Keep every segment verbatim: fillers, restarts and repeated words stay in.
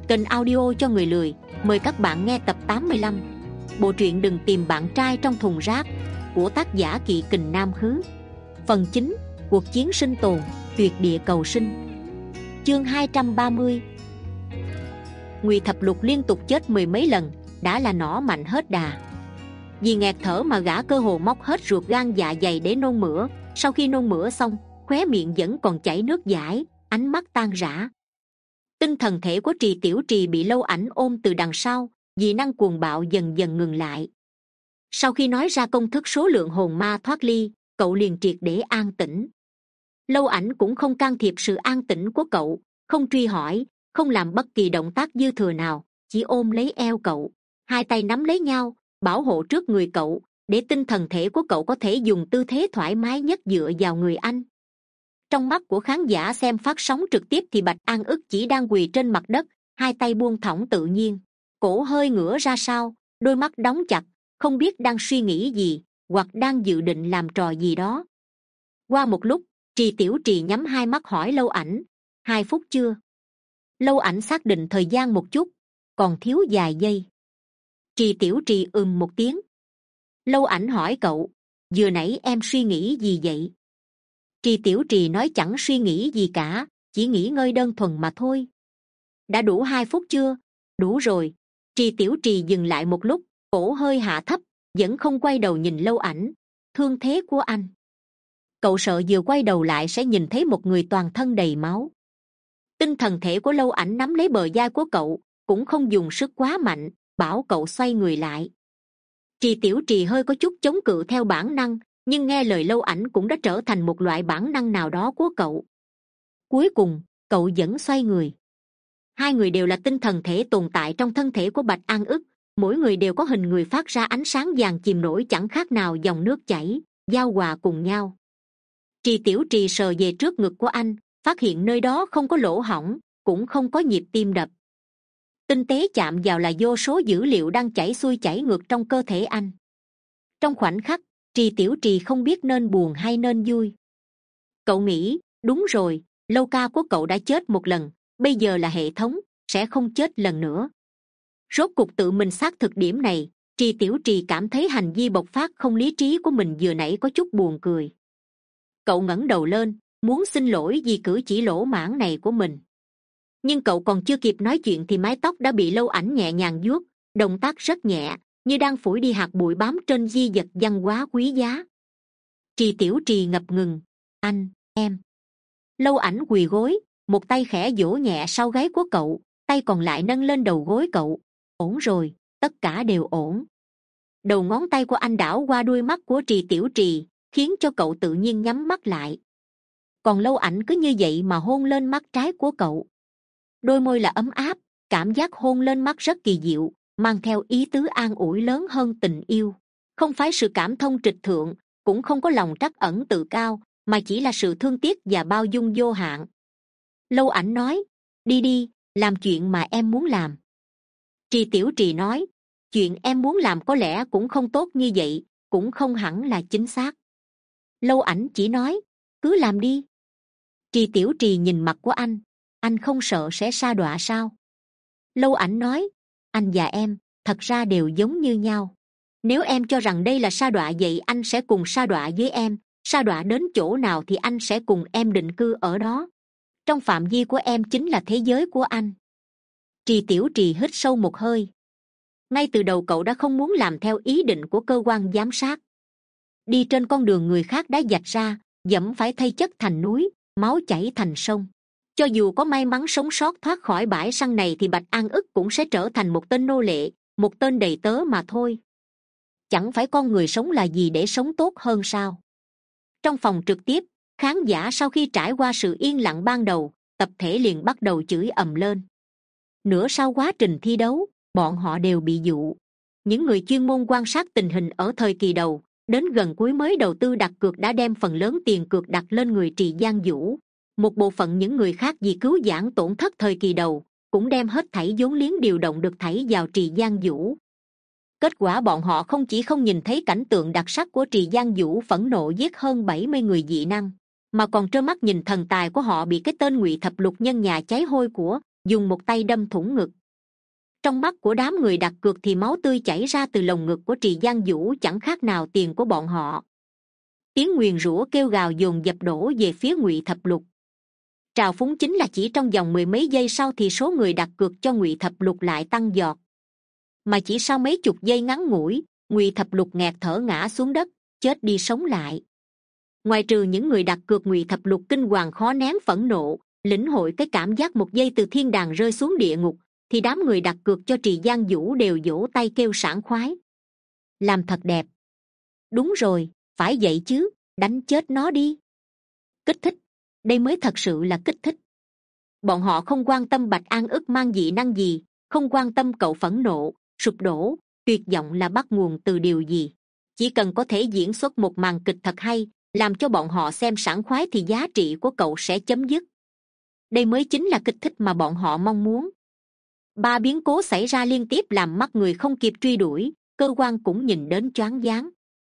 Kênh audio cho người lười, mời các bạn nghe tập tám mươi lăm. Bộ truyện Đừng tìm bạn trai trong thùng rác của tác giả Kỵ Kình Nam Khứ. Phần chín, cuộc chiến sinh tồn, tuyệt địa cầu sinh. Chương hai trăm ba mươi. Ngụy Thập Lục liên tục chết mười mấy lần, đã là nỏ mạnh hết đà. Vì nghẹt thở mà gã cơ hồ móc hết ruột gan dạ dày để nôn mửa. Sau khi nôn mửa xong, khóe miệng vẫn còn chảy nước dãi, ánh mắt tan rã. Tinh thần thể của Trì Tiểu Trì bị Lâu Ảnh ôm từ đằng sau, dị năng cuồng bạo dần dần ngừng lại. Sau khi nói ra công thức số lượng hồn ma thoát ly, cậu liền triệt để an tĩnh. Lâu Ảnh cũng không can thiệp sự an tĩnh của cậu, không truy hỏi, không làm bất kỳ động tác dư thừa nào, chỉ ôm lấy eo cậu, hai tay nắm lấy nhau, bảo hộ trước người cậu, để tinh thần thể của cậu có thể dùng tư thế thoải mái nhất dựa vào người anh. Trong mắt của khán giả xem phát sóng trực tiếp thì Bạch An Ức chỉ đang quỳ trên mặt đất, hai tay buông thõng tự nhiên, cổ hơi ngửa ra sau, đôi mắt đóng chặt, không biết đang suy nghĩ gì, hoặc đang dự định làm trò gì đó. Qua một lúc, Trì Tiểu Trì nhắm hai mắt hỏi Lâu Ảnh: hai phút chưa? Lâu Ảnh xác định thời gian một chút, còn thiếu vài giây. Trì Tiểu Trì ừm một tiếng. Lâu Ảnh hỏi cậu: vừa nãy em suy nghĩ gì vậy? Trì Tiểu Trì nói chẳng suy nghĩ gì cả, chỉ nghỉ ngơi đơn thuần mà thôi. Đã đủ hai phút chưa? Đủ rồi. Trì Tiểu Trì dừng lại một lúc, cổ hơi hạ thấp, vẫn không quay đầu nhìn Lâu Ảnh. Thương thế của anh. Cậu sợ vừa quay đầu lại sẽ nhìn thấy một người toàn thân đầy máu. Tinh thần thể của Lâu Ảnh nắm lấy bờ vai của cậu, cũng không dùng sức quá mạnh, bảo cậu xoay người lại. Trì Tiểu Trì hơi có chút chống cự theo bản năng, nhưng nghe lời Lâu Ảnh cũng đã trở thành một loại bản năng nào đó của cậu. Cuối cùng, cậu vẫn xoay người. Hai người đều là tinh thần thể tồn tại trong thân thể của Bạch An Ức, mỗi người đều có hình người phát ra ánh sáng vàng chìm nổi chẳng khác nào dòng nước chảy, giao hòa cùng nhau. Trì Tiểu Trì sờ về trước ngực của anh, phát hiện nơi đó không có lỗ hổng, cũng không có nhịp tim đập. Tinh tế chạm vào là vô số dữ liệu đang chảy xuôi chảy ngược trong cơ thể anh. Trong khoảnh khắc, Trì Tiểu Trì không biết nên buồn hay nên vui. Cậu nghĩ, đúng rồi, Lâu ca của cậu đã chết một lần, bây giờ là hệ thống, sẽ không chết lần nữa. Rốt cục tự mình xác thực điểm này, Trì Tiểu Trì cảm thấy hành vi bộc phát không lý trí của mình vừa nãy có chút buồn cười. Cậu ngẩng đầu lên, muốn xin lỗi vì cử chỉ lỗ mãng này của mình. Nhưng cậu còn chưa kịp nói chuyện thì mái tóc đã bị Lâu Ảnh nhẹ nhàng vuốt, động tác rất nhẹ, như đang phủi đi hạt bụi bám trên di vật văn hóa quý giá. Trì Tiểu Trì ngập ngừng: anh, em. Lâu Ảnh quỳ gối, một tay khẽ vỗ nhẹ sau gáy của cậu, tay còn lại nâng lên đầu gối cậu. Ổn rồi, tất cả đều ổn. Đầu ngón tay của anh đảo qua đuôi mắt của Trì Tiểu Trì, khiến cho cậu tự nhiên nhắm mắt lại. Còn Lâu Ảnh cứ như vậy mà hôn lên mắt trái của cậu. Đôi môi là ấm áp, cảm giác hôn lên mắt rất kỳ diệu, mang theo ý tứ an ủi lớn hơn tình yêu. Không phải sự cảm thông trịch thượng, cũng không có lòng trắc ẩn tự cao, mà chỉ là sự thương tiếc và bao dung vô hạn. Lâu Ảnh nói: đi đi, làm chuyện mà em muốn làm. Trì Tiểu Trì nói: chuyện em muốn làm có lẽ cũng không tốt như vậy, cũng không hẳn là chính xác. Lâu Ảnh chỉ nói: cứ làm đi. Trì Tiểu Trì nhìn mặt của anh: anh không sợ sẽ sa đọa sao? Lâu Ảnh nói: anh và em thật ra đều giống như nhau. Nếu em cho rằng đây là sa đọa vậy anh sẽ cùng sa đọa với em, sa đọa đến chỗ nào thì anh sẽ cùng em định cư ở đó. Trong phạm vi của em chính là thế giới của anh. Trì Tiểu Trì hít sâu một hơi. Ngay từ đầu cậu đã không muốn làm theo ý định của cơ quan giám sát. Đi trên con đường người khác đã vạch ra, dẫm phải thay chất thành núi, máu chảy thành sông. Cho dù có may mắn sống sót thoát khỏi bãi săn này thì Bạch An Ức cũng sẽ trở thành một tên nô lệ, một tên đầy tớ mà thôi. Chẳng phải con người sống là gì để sống tốt hơn sao? Trong phòng trực tiếp, khán giả sau khi trải qua sự yên lặng ban đầu, tập thể liền bắt đầu chửi ầm lên. Nửa sau quá trình thi đấu, bọn họ đều bị dụ. Những người chuyên môn quan sát tình hình ở thời kỳ đầu, đến gần cuối mới đầu tư đặt cược đã đem phần lớn tiền cược đặt lên người Trì Giang Vũ. Một bộ phận những người khác vì cứu vãn tổn thất thời kỳ đầu, cũng đem hết thảy vốn liếng điều động được thảy vào Trì Giang Vũ. Kết quả bọn họ không chỉ không nhìn thấy cảnh tượng đặc sắc của Trì Giang Vũ phẫn nộ giết hơn bảy mươi người dị năng, mà còn trơ mắt nhìn thần tài của họ bị cái tên Ngụy Thập Lục nhân nhà cháy hôi của, dùng một tay đâm thủng ngực, Trong mắt của đám người đặt cược thì máu tươi chảy ra từ lồng ngực của Trì Giang Vũ chẳng khác nào tiền của bọn họ. Tiếng nguyền rủa kêu gào dồn dập đổ về phía Ngụy Thập Lục. Trào phúng chính là chỉ trong vòng mười mấy giây sau thì số người đặt cược cho Ngụy Thập Lục lại tăng giọt, mà chỉ sau mấy chục giây ngắn ngủi, Ngụy Thập Lục nghẹt thở ngã xuống đất, chết đi sống lại. Ngoài trừ những người đặt cược, Ngụy Thập Lục kinh hoàng khó nén phẫn nộ, lĩnh hội cái cảm giác một giây từ thiên đàng rơi xuống địa ngục, thì đám người đặt cược cho Trì Giang Vũ đều vỗ tay kêu sảng khoái. Làm thật đẹp. Đúng rồi, phải vậy chứ, đánh chết nó đi. Kích thích, đây mới thật sự là kích thích. Bọn họ không quan tâm Bạch An ức mang dị năng gì, không quan tâm cậu phẫn nộ, sụp đổ, tuyệt vọng là bắt nguồn từ điều gì. Chỉ cần có thể diễn xuất một màn kịch thật hay, làm cho bọn họ xem sảng khoái thì giá trị của cậu sẽ chấm dứt. Đây mới chính là kích thích mà bọn họ mong muốn. Ba biến cố xảy ra liên tiếp làm mắt người không kịp truy đuổi, cơ quan cũng nhìn đến choáng váng.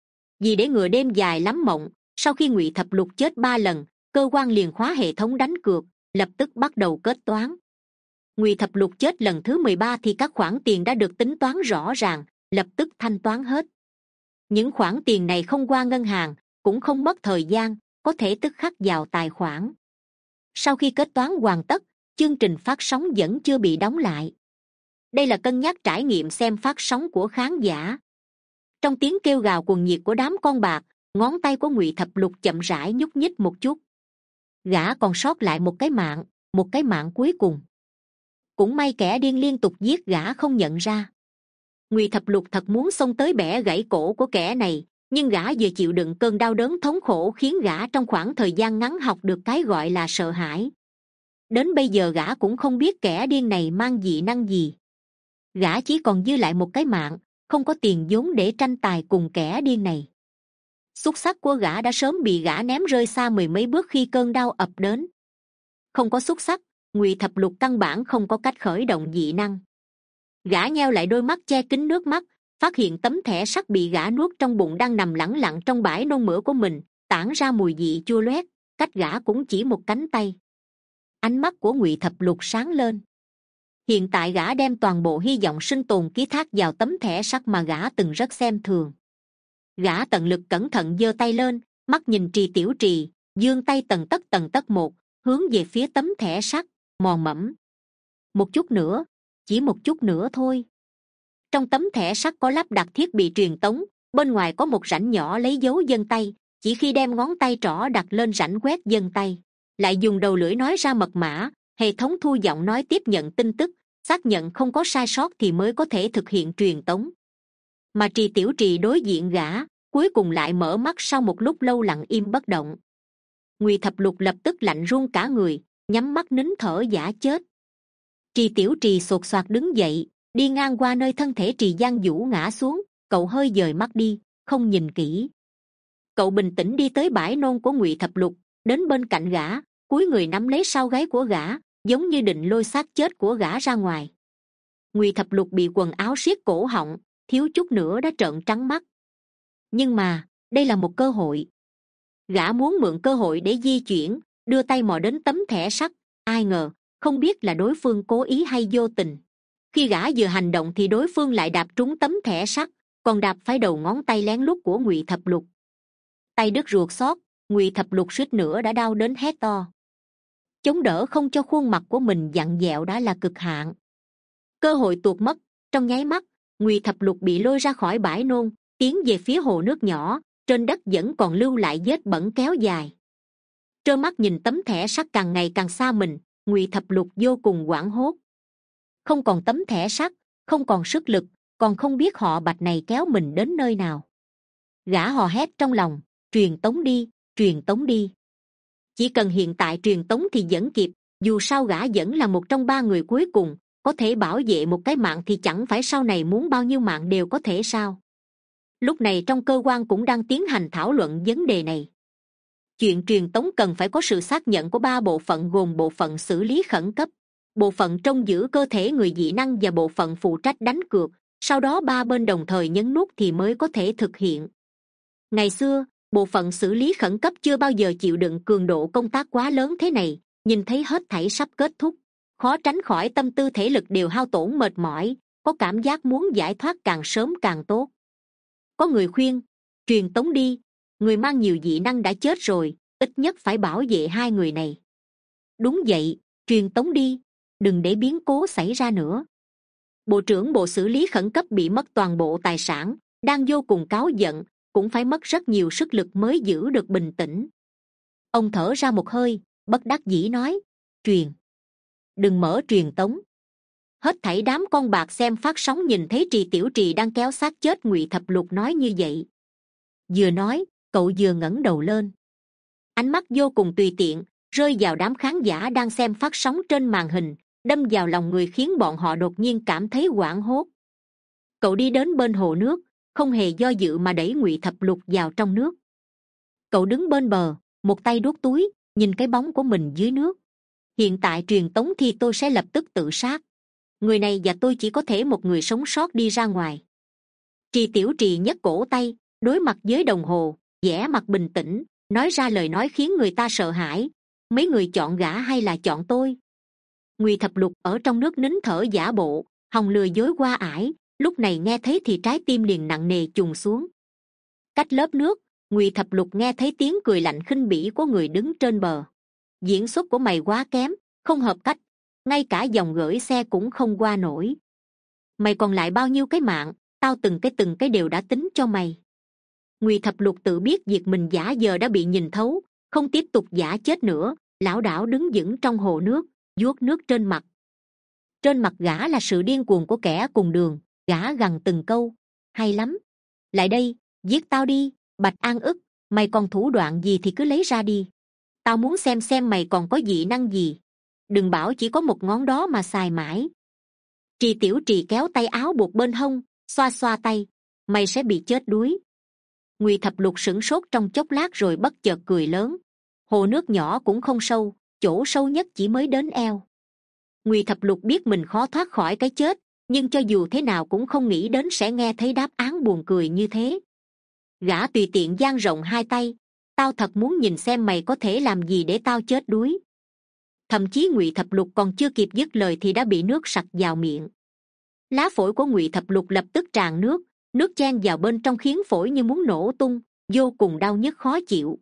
Vì để ngừa đêm dài lắm mộng, sau khi Ngụy Thập Lục chết ba lần, cơ quan liền khóa hệ thống đánh cược, lập tức bắt đầu kết toán. Ngụy Thập Lục chết lần thứ mười ba thì các khoản tiền đã được tính toán rõ ràng, lập tức thanh toán hết. Những khoản tiền này không qua ngân hàng, cũng không mất thời gian, có thể tức khắc vào tài khoản. Sau khi kết toán hoàn tất, chương trình phát sóng vẫn chưa bị đóng lại. Đây là cân nhắc trải nghiệm xem phát sóng của khán giả. Trong tiếng kêu gào cuồng nhiệt của đám con bạc, ngón tay của Ngụy Thập Lục chậm rãi nhúc nhích một chút. Gã còn sót lại một cái mạng, một cái mạng cuối cùng. Cũng may kẻ điên liên tục giết gã không nhận ra. Ngụy Thập Lục thật muốn xông tới bẻ gãy cổ của kẻ này, nhưng gã vừa chịu đựng cơn đau đớn thống khổ khiến gã trong khoảng thời gian ngắn học được cái gọi là sợ hãi. Đến bây giờ gã cũng không biết kẻ điên này mang dị năng gì. Gã chỉ còn dư lại một cái mạng, không có tiền vốn để tranh tài cùng kẻ điên này. Xúc xắc của gã đã sớm bị gã ném rơi xa mười mấy bước khi cơn đau ập đến. Không có xúc xắc, Ngụy Thập Lục căn bản không có cách khởi động dị năng. Gã nheo lại đôi mắt che kín nước mắt, phát hiện tấm thẻ sắt bị gã nuốt trong bụng đang nằm lẳng lặng trong bãi nôn mửa của mình, tản ra mùi vị chua loét, cách gã cũng chỉ một cánh tay. Ánh mắt của Ngụy Thập Lục sáng lên. Hiện tại gã đem toàn bộ hy vọng sinh tồn ký thác vào tấm thẻ sắt mà gã từng rất xem thường. Gã tận lực cẩn thận giơ tay lên, mắt nhìn Trì Tiểu Trì, giương tay tần tất tần tất một, hướng về phía tấm thẻ sắt, mò mẫm. Một chút nữa, chỉ một chút nữa thôi. Trong tấm thẻ sắt có lắp đặt thiết bị truyền tống, bên ngoài có một rãnh nhỏ lấy dấu vân tay, chỉ khi đem ngón tay trỏ đặt lên rãnh quét vân tay, lại dùng đầu lưỡi nói ra mật mã, hệ thống thu giọng nói tiếp nhận tin tức, xác nhận không có sai sót thì mới có thể thực hiện truyền tống. Mà Trì Tiểu Trì đối diện gã, cuối cùng lại mở mắt sau một lúc lâu lặng im bất động. Ngụy Thập Lục lập tức lạnh run cả người, nhắm mắt nín thở giả chết. Trì Tiểu Trì sột soạt đứng dậy, đi ngang qua nơi thân thể Trì Giang Vũ ngã xuống, cậu hơi dời mắt đi, không nhìn kỹ. Cậu bình tĩnh đi tới bãi nôn của Ngụy Thập Lục, đến bên cạnh gã, cúi người nắm lấy sau gáy của gã, giống như định lôi xác chết của gã ra ngoài. Ngụy Thập Lục bị quần áo siết cổ họng, thiếu chút nữa đã trợn trắng mắt. Nhưng mà đây là một cơ hội. Gã muốn mượn cơ hội để di chuyển, đưa tay mò đến tấm thẻ sắt. Ai ngờ không biết là đối phương cố ý hay vô tình, khi gã vừa hành động thì đối phương lại đạp trúng tấm thẻ sắt, còn đạp phải đầu ngón tay lén lút của Ngụy Thập Lục. Tay đứt ruột xót, Ngụy Thập Lục suýt nữa đã đau đến hét to. Chống đỡ không cho khuôn mặt của mình vặn vẹo đã là cực hạn. Cơ hội tuột mất. Trong nháy mắt, Ngụy Thập Lục bị lôi ra khỏi bãi nôn, tiến về phía hồ nước nhỏ, trên đất vẫn còn lưu lại vết bẩn kéo dài. Trơ mắt nhìn tấm thẻ sắt càng ngày càng xa mình, Ngụy Thập Lục vô cùng hoảng hốt. Không còn tấm thẻ sắt, không còn sức lực, còn không biết họ Bạch này kéo mình đến nơi nào. Gã hò hét trong lòng, truyền tống đi, truyền tống đi. Chỉ cần hiện tại truyền tống thì vẫn kịp, dù sao gã vẫn là một trong ba người cuối cùng, có thể bảo vệ một cái mạng thì chẳng phải sau này muốn bao nhiêu mạng đều có thể sao. Lúc này trong cơ quan cũng đang tiến hành thảo luận vấn đề này. Chuyện truyền tống cần phải có sự xác nhận của ba bộ phận gồm bộ phận xử lý khẩn cấp, bộ phận trông giữ cơ thể người dị năng và bộ phận phụ trách đánh cược, sau đó ba bên đồng thời nhấn nút thì mới có thể thực hiện. Ngày xưa, bộ phận xử lý khẩn cấp chưa bao giờ chịu đựng cường độ công tác quá lớn thế này, nhìn thấy hết thảy sắp kết thúc, khó tránh khỏi tâm tư thể lực đều hao tổn mệt mỏi, có cảm giác muốn giải thoát càng sớm càng tốt. Có người khuyên, truyền tống đi, người mang nhiều dị năng đã chết rồi, ít nhất phải bảo vệ hai người này. Đúng vậy, truyền tống đi, đừng để biến cố xảy ra nữa. Bộ trưởng bộ xử lý khẩn cấp bị mất toàn bộ tài sản, đang vô cùng cáu giận, cũng phải mất rất nhiều sức lực mới giữ được bình tĩnh. Ông thở ra một hơi, bất đắc dĩ nói, truyền. Đừng mở truyền tống. Hết thảy đám con bạc xem phát sóng nhìn thấy Trì Tiểu Trì đang kéo xác chết Ngụy Thập Lục nói như vậy. Vừa nói, cậu vừa ngẩng đầu lên. Ánh mắt vô cùng tùy tiện, rơi vào đám khán giả đang xem phát sóng trên màn hình, đâm vào lòng người khiến bọn họ đột nhiên cảm thấy hoảng hốt. Cậu đi đến bên hồ nước, không hề do dự mà đẩy Ngụy Thập Lục vào trong nước. Cậu đứng bên bờ, một tay đút túi, nhìn cái bóng của mình dưới nước. Hiện tại truyền tống thì tôi sẽ lập tức tự sát. Người này và tôi chỉ có thể một người sống sót đi ra ngoài. Trì Tiểu Trì nhấc cổ tay, đối mặt với đồng hồ, vẻ mặt bình tĩnh, nói ra lời nói khiến người ta sợ hãi. Mấy người chọn gã hay là chọn tôi? Ngụy Thập Lục ở trong nước nín thở giả bộ, hòng lừa dối qua ải, lúc này nghe thấy thì trái tim liền nặng nề chùng xuống. Cách lớp nước, Ngụy Thập Lục nghe thấy tiếng cười lạnh khinh bỉ của người đứng trên bờ. Diễn xuất của mày quá kém, không hợp cách, ngay cả dòng gửi xe cũng không qua nổi. Mày còn lại bao nhiêu cái mạng, tao từng cái từng cái đều đã tính cho mày. Ngụy Thập Lục tự biết việc mình giả giờ đã bị nhìn thấu, không tiếp tục giả chết nữa, lảo đảo đứng vững trong hồ nước, vuốt nước trên mặt. Trên mặt gã là sự điên cuồng của kẻ cùng đường, gã gằn từng câu, hay lắm. Lại đây, giết tao đi, Bạch An ức, mày còn thủ đoạn gì thì cứ lấy ra đi. Tao muốn xem xem mày còn có dị năng gì. Đừng bảo chỉ có một ngón đó mà xài mãi. Trì Tiểu Trì kéo tay áo buộc bên hông, xoa xoa tay, mày sẽ bị chết đuối. Ngụy Thập Lục sửng sốt trong chốc lát rồi bất chợt cười lớn. Hồ nước nhỏ cũng không sâu, chỗ sâu nhất chỉ mới đến eo. Ngụy Thập Lục biết mình khó thoát khỏi cái chết, nhưng cho dù thế nào cũng không nghĩ đến sẽ nghe thấy đáp án buồn cười như thế. Gã tùy tiện dang rộng hai tay, tao thật muốn nhìn xem mày có thể làm gì để tao chết đuối. Thậm chí Ngụy Thập Lục còn chưa kịp dứt lời thì đã bị nước sặc vào miệng. Lá phổi của Ngụy Thập Lục lập tức tràn nước, nước chen vào bên trong khiến phổi như muốn nổ tung, vô cùng đau nhức khó chịu.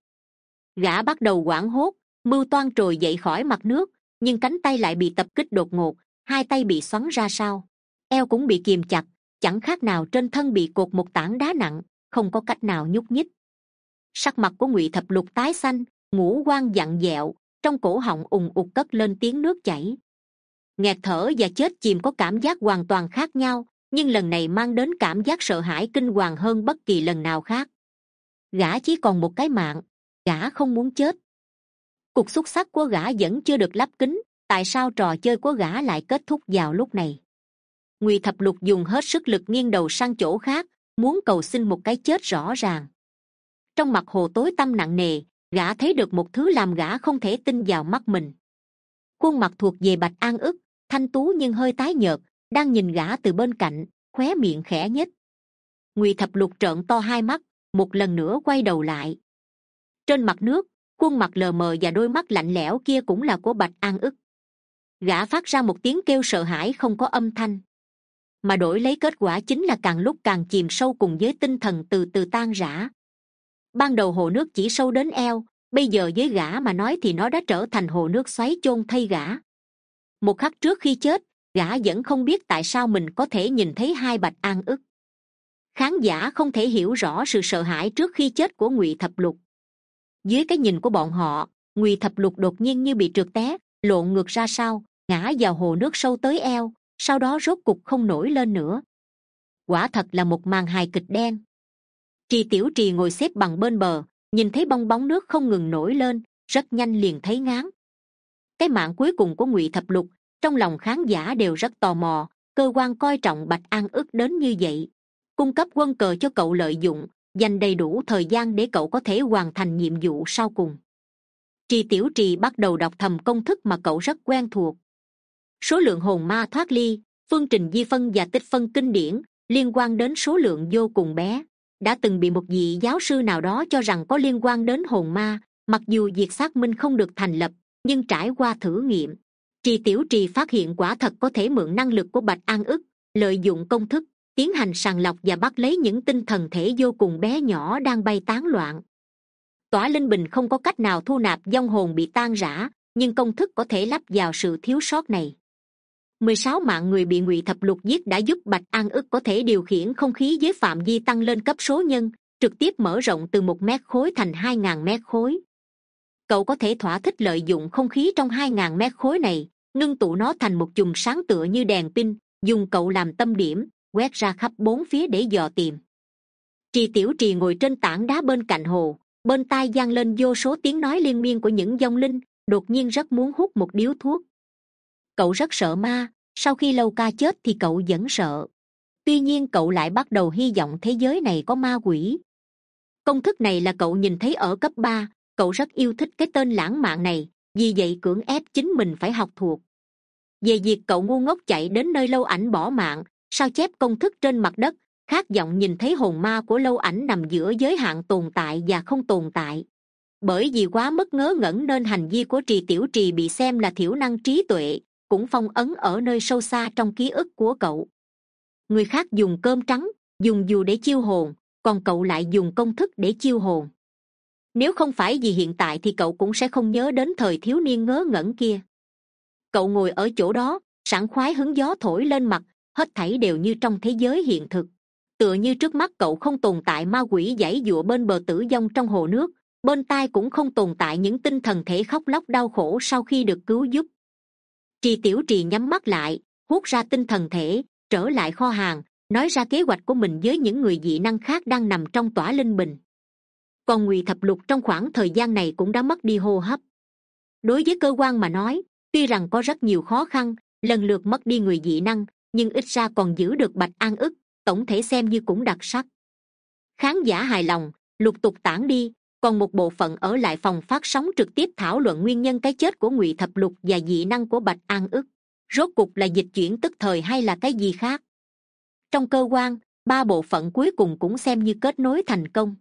Gã bắt đầu hoảng hốt, mưu toan trồi dậy khỏi mặt nước, nhưng cánh tay lại bị tập kích đột ngột, hai tay bị xoắn ra sau, eo cũng bị kìm chặt, chẳng khác nào trên thân bị cột một tảng đá nặng, không có cách nào nhúc nhích. Sắc mặt của Ngụy Thập Lục tái xanh, ngũ quan vặn vẹo, trong cổ họng ùng ục cất lên tiếng nước chảy. Nghẹt thở và chết chìm có cảm giác hoàn toàn khác nhau, nhưng lần này mang đến cảm giác sợ hãi kinh hoàng hơn bất kỳ lần nào khác. Gã chỉ còn một cái mạng, gã không muốn chết. Cục xúc xắc của gã vẫn chưa được lắp kính, tại sao trò chơi của gã lại kết thúc vào lúc này? Ngụy Thập Lục dùng hết sức lực nghiêng đầu sang chỗ khác, muốn cầu xin một cái chết rõ ràng. Trong mặt hồ tối tăm nặng nề, gã thấy được một thứ làm gã không thể tin vào mắt mình. Khuôn mặt thuộc về Bạch An ức, thanh tú nhưng hơi tái nhợt, đang nhìn gã từ bên cạnh, khóe miệng khẽ nhếch. Ngụy Thập Lục trợn to hai mắt, một lần nữa quay đầu lại. Trên mặt nước, khuôn mặt lờ mờ và đôi mắt lạnh lẽo kia cũng là của Bạch An ức. Gã phát ra một tiếng kêu sợ hãi không có âm thanh, mà đổi lấy kết quả chính là càng lúc càng chìm sâu cùng với tinh thần từ từ tan rã. Ban đầu hồ nước chỉ sâu đến eo, bây giờ với gã mà nói thì nó đã trở thành hồ nước xoáy chôn thay gã. Một khắc trước khi chết, gã vẫn không biết tại sao mình có thể nhìn thấy hai Bạch An ức. Khán giả không thể hiểu rõ sự sợ hãi trước khi chết của Ngụy Thập Lục. Dưới cái nhìn của bọn họ, Ngụy Thập Lục đột nhiên như bị trượt té, lộn ngược ra sau, ngã vào hồ nước sâu tới eo, sau đó rốt cục không nổi lên nữa. Quả thật là một màn hài kịch đen. Trì Tiểu Trì ngồi xếp bằng bên bờ, nhìn thấy bong bóng nước không ngừng nổi lên, rất nhanh liền thấy ngán. Cái mạng cuối cùng của Ngụy Thập Lục, trong lòng khán giả đều rất tò mò, cơ quan coi trọng Bạch An ức đến như vậy, cung cấp quân cờ cho cậu lợi dụng, dành đầy đủ thời gian để cậu có thể hoàn thành nhiệm vụ sau cùng. Trì Tiểu Trì bắt đầu đọc thầm công thức mà cậu rất quen thuộc. Số lượng hồn ma thoát ly, phương trình di phân và tích phân kinh điển, liên quan đến số lượng vô cùng bé, đã từng bị một vị giáo sư nào đó cho rằng có liên quan đến hồn ma. Mặc dù việc xác minh không được thành lập, nhưng trải qua thử nghiệm, Trì Tiểu Trì phát hiện quả thật có thể mượn năng lực của Bạch An ức, lợi dụng công thức tiến hành sàng lọc và bắt lấy những tinh thần thể vô cùng bé nhỏ đang bay tán loạn. Tỏa linh bình không có cách nào thu nạp vong hồn bị tan rã, nhưng công thức có thể lắp vào sự thiếu sót này. Mười sáu mạng người bị Ngụy Thập Lục giết đã giúp Bạch An ức có thể điều khiển không khí với phạm vi tăng lên cấp số nhân, trực tiếp mở rộng từ một mét khối thành hai ngàn mét khối. Cậu có thể thỏa thích lợi dụng không khí trong hai ngàn mét khối này, ngưng tụ nó thành một chùm sáng tựa như đèn pin, dùng cậu làm tâm điểm, quét ra khắp bốn phía để dò tìm. Trì Tiểu Trì ngồi trên tảng đá bên cạnh hồ, bên tai vang lên vô số tiếng nói liên miên của những vong linh, đột nhiên rất muốn hút một điếu thuốc. Cậu rất sợ ma, sau khi Lâu Ca chết thì cậu vẫn sợ. Tuy nhiên cậu lại bắt đầu hy vọng thế giới này có ma quỷ. Công thức này là cậu nhìn thấy ở cấp ba, cậu rất yêu thích cái tên lãng mạn này, vì vậy cưỡng ép chính mình phải học thuộc. Về việc cậu ngu ngốc chạy đến nơi Lâu Ảnh bỏ mạng, sao chép công thức trên mặt đất, khát vọng nhìn thấy hồn ma của Lâu Ảnh nằm giữa giới hạn tồn tại và không tồn tại. Bởi vì quá mức ngớ ngẩn nên hành vi của Trì Tiểu Trì bị xem là thiểu năng trí tuệ, cũng phong ấn ở nơi sâu xa trong ký ức của cậu. Người khác dùng cơm trắng, dùng dù để chiêu hồn, còn cậu lại dùng công thức để chiêu hồn. Nếu không phải vì hiện tại thì cậu cũng sẽ không nhớ đến thời thiếu niên ngớ ngẩn kia. Cậu ngồi ở chỗ đó, sảng khoái hứng gió thổi lên mặt, hết thảy đều như trong thế giới hiện thực. Tựa như trước mắt cậu không tồn tại ma quỷ giãy giụa bên bờ tử vong trong hồ nước, bên tai cũng không tồn tại những tinh thần thể khóc lóc đau khổ sau khi được cứu giúp. Trì Tiểu Trì nhắm mắt lại, hút ra tinh thần thể, trở lại kho hàng, nói ra kế hoạch của mình với những người dị năng khác đang nằm trong tỏa linh bình. Còn Ngụy Thập Lục trong khoảng thời gian này cũng đã mất đi hô hấp. Đối với cơ quan mà nói, tuy rằng có rất nhiều khó khăn, lần lượt mất đi người dị năng, nhưng ít ra còn giữ được Bạch An ức, tổng thể xem như cũng đặc sắc. Khán giả hài lòng, lục tục tản đi, còn một bộ phận ở lại phòng phát sóng trực tiếp thảo luận nguyên nhân cái chết của Ngụy Thập Lục và dị năng của Bạch An ức. Rốt cục là dịch chuyển tức thời hay là cái gì khác? Trong cơ quan, ba bộ phận cuối cùng cũng xem như kết nối thành công.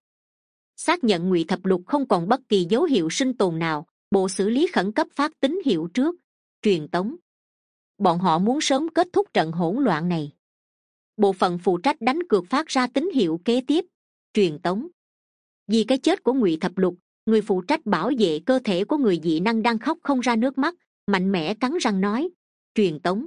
Xác nhận Ngụy Thập Lục không còn bất kỳ dấu hiệu sinh tồn nào, bộ xử lý khẩn cấp phát tín hiệu trước, truyền tống. Bọn họ muốn sớm kết thúc trận hỗn loạn này. Bộ phận phụ trách đánh cược phát ra tín hiệu kế tiếp, truyền tống. Vì cái chết của Ngụy Thập Lục, người phụ trách bảo vệ cơ thể của người dị năng đang khóc không ra nước mắt, mạnh mẽ cắn răng nói, truyền tống.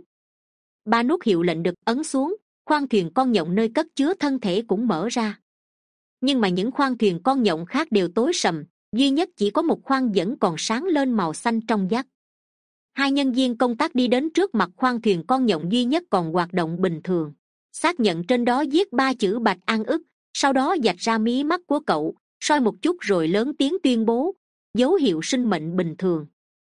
Ba nút hiệu lệnh được ấn xuống, khoang thuyền con nhộng nơi cất chứa thân thể cũng mở ra. Nhưng mà những khoang thuyền con nhộng khác đều tối sầm, duy nhất chỉ có một khoang vẫn còn sáng lên màu xanh trong vắt. Hai nhân viên công tác đi đến trước mặt khoang thuyền con nhộng duy nhất còn hoạt động bình thường, xác nhận trên đó viết ba chữ Bạch An ức, sau đó vạch ra mí mắt của cậu, soi một chút rồi lớn tiếng tuyên bố, dấu hiệu sinh mệnh bình thường.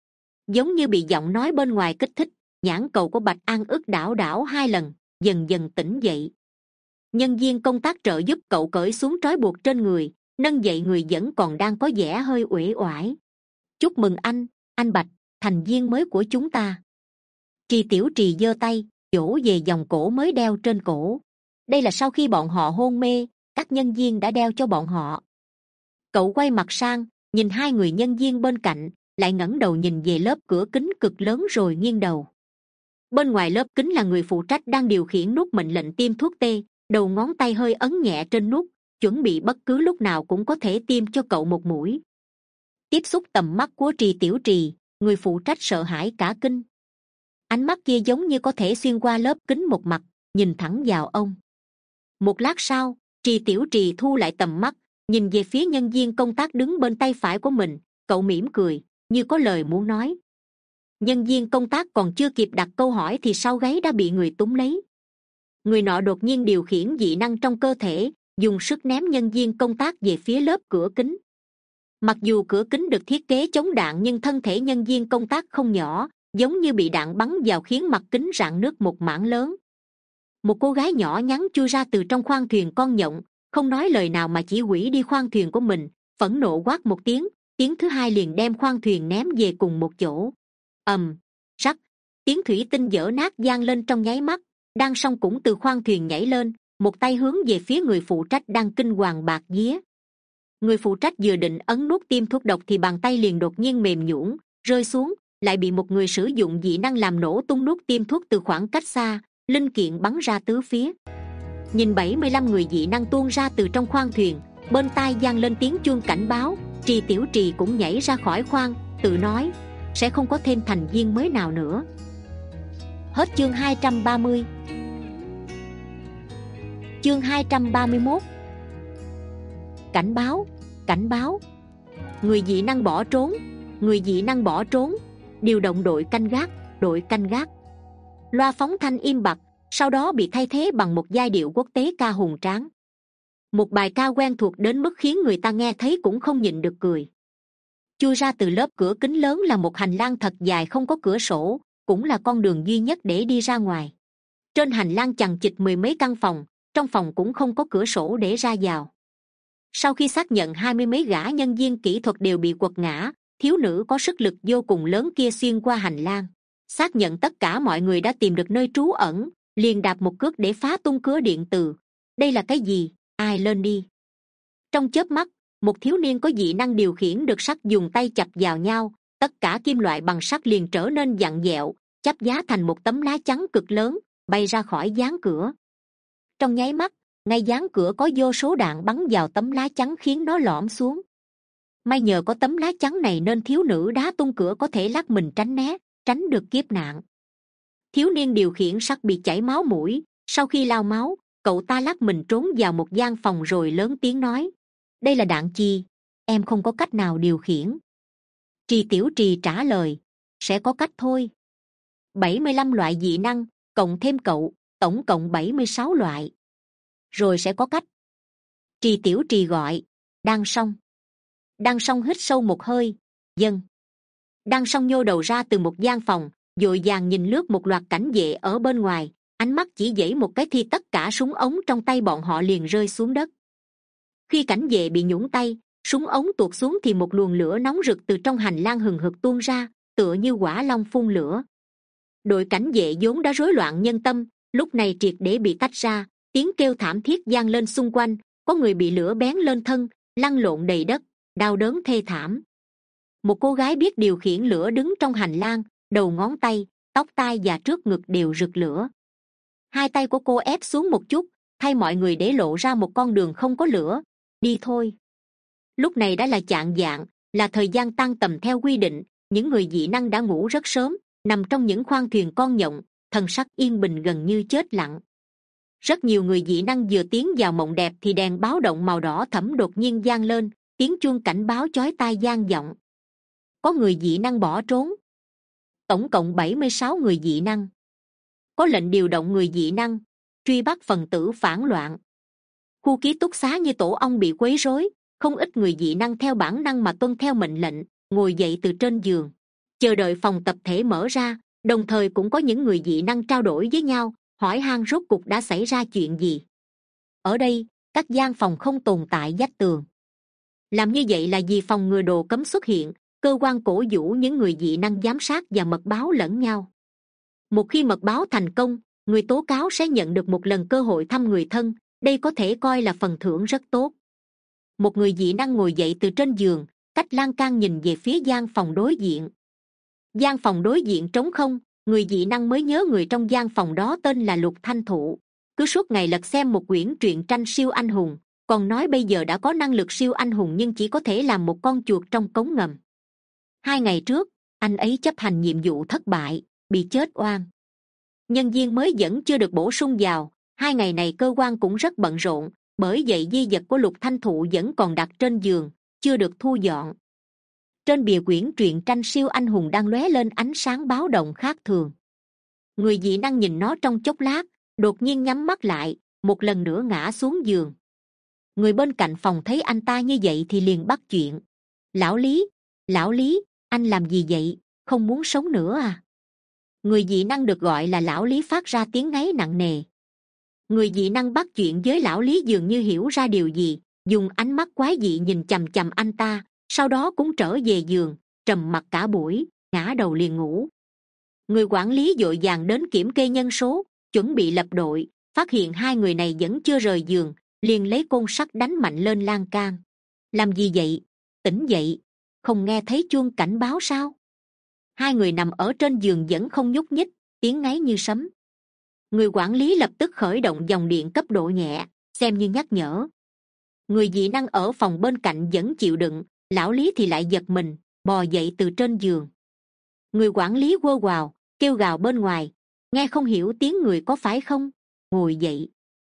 Giống như bị giọng nói bên ngoài kích thích, nhãn cầu của Bạch An ức đảo đảo hai lần, dần dần tỉnh dậy. Nhân viên công tác trợ giúp cậu cởi xuống trói buộc trên người, nâng dậy người vẫn còn đang có vẻ hơi uể oải. Chúc mừng anh, anh Bạch, thành viên mới của chúng ta. Trì Tiểu Trì giơ tay vỗ về vòng cổ mới đeo trên cổ. Đây là sau khi bọn họ hôn mê, các nhân viên đã đeo cho bọn họ. Cậu quay mặt sang, nhìn hai người nhân viên bên cạnh, lại ngẩng đầu nhìn về lớp cửa kính cực lớn rồi nghiêng đầu. Bên ngoài lớp kính là người phụ trách đang điều khiển nút mệnh lệnh tiêm thuốc tê, đầu ngón tay hơi ấn nhẹ trên nút, chuẩn bị bất cứ lúc nào cũng có thể tiêm cho cậu một mũi. Tiếp xúc tầm mắt của Trì Tiểu Trì, người phụ trách sợ hãi cả kinh. Ánh mắt kia giống như có thể xuyên qua lớp kính một mặt, nhìn thẳng vào ông. Một lát sau, Trì Tiểu Trì thu lại tầm mắt, nhìn về phía nhân viên công tác đứng bên tay phải của mình, cậu mỉm cười, như có lời muốn nói. Nhân viên công tác còn chưa kịp đặt câu hỏi thì sau gáy đã bị người túm lấy. Người nọ đột nhiên điều khiển dị năng trong cơ thể, dùng sức ném nhân viên công tác về phía lớp cửa kính. Mặc dù cửa kính được thiết kế chống đạn nhưng thân thể nhân viên công tác không nhỏ, giống như bị đạn bắn vào khiến mặt kính rạn nứt một mảng lớn. Một cô gái nhỏ nhắn chui ra từ trong khoang thuyền con nhộng, không nói lời nào mà chỉ quỷ đi khoang thuyền của mình, phẫn nộ quát một tiếng, tiếng thứ hai liền đem khoang thuyền ném về cùng một chỗ. Ầm, rắc, tiếng thủy tinh vỡ nát vang lên trong nháy mắt. Đang song cũng từ khoang thuyền nhảy lên, một tay hướng về phía người phụ trách đang kinh hoàng bạt vía. Người phụ trách vừa định ấn nút tiêm thuốc độc thì bàn tay liền đột nhiên mềm nhũn, rơi xuống, lại bị một người sử dụng dị năng làm nổ tung nuốt tiêm thuốc từ khoảng cách xa, linh kiện bắn ra tứ phía. Nhìn bảy mươi lăm người dị năng tuôn ra từ trong khoang thuyền, bên tai vang lên tiếng chuông cảnh báo. Trì Tiểu Trì cũng nhảy ra khỏi khoang, tự nói sẽ không có thêm thành viên mới nào nữa. Hết chương hai trăm ba mươi. Chương hai trăm ba mươi mốt. Cảnh báo, cảnh báo. Người dị năng bỏ trốn, người dị năng bỏ trốn. Điều động đội canh gác, đội canh gác. Loa phóng thanh im bặt, sau đó bị thay thế bằng một giai điệu quốc tế ca hùng tráng. Một bài ca quen thuộc đến mức khiến người ta nghe thấy cũng không nhịn được cười. Chui ra từ lớp cửa kính lớn là một hành lang thật dài không có cửa sổ, cũng là con đường duy nhất để đi ra ngoài. Trên hành lang chằng chịt mười mấy căn phòng, trong phòng cũng không có cửa sổ để ra vào. Sau khi xác nhận hai mươi mấy gã nhân viên kỹ thuật đều bị quật ngã, thiếu nữ có sức lực vô cùng lớn kia xuyên qua hành lang, xác nhận tất cả mọi người đã tìm được nơi trú ẩn, liền đạp một cước để phá tung cửa điện từ. Đây là cái gì? Ai lên đi? Trong chớp mắt, một thiếu niên có dị năng điều khiển được sắt dùng tay chặt vào nhau, tất cả kim loại bằng sắt liền trở nên vặn vẹo, chắp giá thành một tấm lá chắn cực lớn, bay ra khỏi dáng cửa. Trong nháy mắt, ngay dáng cửa có vô số đạn bắn vào tấm lá chắn khiến nó lõm xuống. May nhờ có tấm lá chắn này nên thiếu nữ đá tung cửa có thể lắc mình tránh né, tránh được kiếp nạn. Thiếu niên điều khiển sắt bị chảy máu mũi, sau khi lao máu, cậu ta lắc mình trốn vào một gian phòng rồi lớn tiếng nói: đây là đạn chi, em không có cách nào điều khiển. Trì Tiểu Trì trả lời: sẽ có cách thôi. bảy mươi lăm loại dị năng, cộng thêm cậu, tổng cộng bảy mươi sáu loại. Rồi sẽ có cách. Trì Tiểu Trì gọi: Đan Song. Đan Song hít sâu một hơi: Vâng. Đan Song nhô đầu ra từ một gian phòng, vội vàng nhìn lướt một loạt cảnh vệ ở bên ngoài, ánh mắt chỉ dãy một cái thì tất cả súng ống trong tay bọn họ liền rơi xuống đất. Khi cảnh vệ bị nhũng tay, súng ống tuột xuống thì một luồng lửa nóng rực từ trong hành lang hừng hực tuôn ra, tựa như hỏa long phun lửa. Đội cảnh vệ vốn đã rối loạn nhân tâm, lúc này triệt để bị tách ra, tiếng kêu thảm thiết vang lên xung quanh, có người bị lửa bén lên thân, lăn lộn đầy đất, đau đớn thê thảm. Một cô gái biết điều khiển lửa đứng trong hành lang, đầu ngón tay, tóc tai và trước ngực đều rực lửa. Hai tay của cô ép xuống một chút, thay mọi người để lộ ra một con đường không có lửa. Đi thôi. Lúc này đã là chạng vạng, là thời gian tan tầm theo quy định. Những người dị năng đã ngủ rất sớm, nằm trong những khoang thuyền con nhộng, thần sắc yên bình gần như chết lặng. Rất nhiều người dị năng vừa tiến vào mộng đẹp thì đèn báo động màu đỏ thẫm đột nhiên vang lên, tiếng chuông cảnh báo chói tai vang vọng. Có người dị năng bỏ trốn. Tổng cộng bảy mươi sáu người dị năng. Có lệnh điều động người dị năng, truy bắt phần tử phản loạn. Khu ký túc xá như tổ ong bị quấy rối, không ít người dị năng theo bản năng mà tuân theo mệnh lệnh, ngồi dậy từ trên giường, chờ đợi phòng tập thể mở ra. Đồng thời cũng có những người dị năng trao đổi với nhau, hỏi han rốt cục đã xảy ra chuyện gì. Ở đây, các gian phòng không tồn tại vách tường. Làm như vậy là vì phòng ngừa đồ cấm xuất hiện, cơ quan cổ vũ những người dị năng giám sát và mật báo lẫn nhau. Một khi mật báo thành công, người tố cáo sẽ nhận được một lần cơ hội thăm người thân, đây có thể coi là phần thưởng rất tốt. Một người dị năng ngồi dậy từ trên giường, cách lan can nhìn về phía gian phòng đối diện. Gian phòng đối diện trống không, người dị năng mới nhớ người trong gian phòng đó tên là Lục Thanh Thụ, cứ suốt ngày lật xem một quyển truyện tranh siêu anh hùng, còn nói bây giờ đã có năng lực siêu anh hùng nhưng chỉ có thể làm một con chuột trong cống ngầm. Hai ngày trước, anh ấy chấp hành nhiệm vụ thất bại, bị chết oan. Nhân viên mới vẫn chưa được bổ sung vào, hai ngày này cơ quan cũng rất bận rộn, bởi vậy di vật của Lục Thanh Thụ vẫn còn đặt trên giường, chưa được thu dọn. Trên bìa quyển truyện tranh siêu anh hùng đang lóe lên ánh sáng báo động khác thường. Người dị năng nhìn nó trong chốc lát, đột nhiên nhắm mắt lại, một lần nữa ngã xuống giường. Người bên cạnh phòng thấy anh ta như vậy thì liền bắt chuyện: Lão Lý, lão Lý, anh làm gì vậy, không muốn sống nữa à? Người dị năng được gọi là lão Lý phát ra tiếng ngáy nặng nề. Người dị năng bắt chuyện với lão Lý dường như hiểu ra điều gì, dùng ánh mắt quái dị nhìn chằm chằm anh ta, sau đó cũng trở về giường, trầm mặc cả buổi, ngã đầu liền ngủ. Người quản lý vội vàng đến kiểm kê nhân số, chuẩn bị lập đội, phát hiện hai người này vẫn chưa rời giường, liền lấy côn sắt đánh mạnh lên lan can. Làm gì vậy? Tỉnh dậy, không nghe thấy chuông cảnh báo sao? Hai người nằm ở trên giường vẫn không nhúc nhích, tiếng ngáy như sấm. Người quản lý lập tức khởi động dòng điện cấp độ nhẹ, xem như nhắc nhở. Người dị năng ở phòng bên cạnh vẫn chịu đựng, lão Lý thì lại giật mình, bò dậy từ trên giường. Người quản lý quơ quào, kêu gào bên ngoài, nghe không hiểu tiếng người có phải không? Ngồi dậy.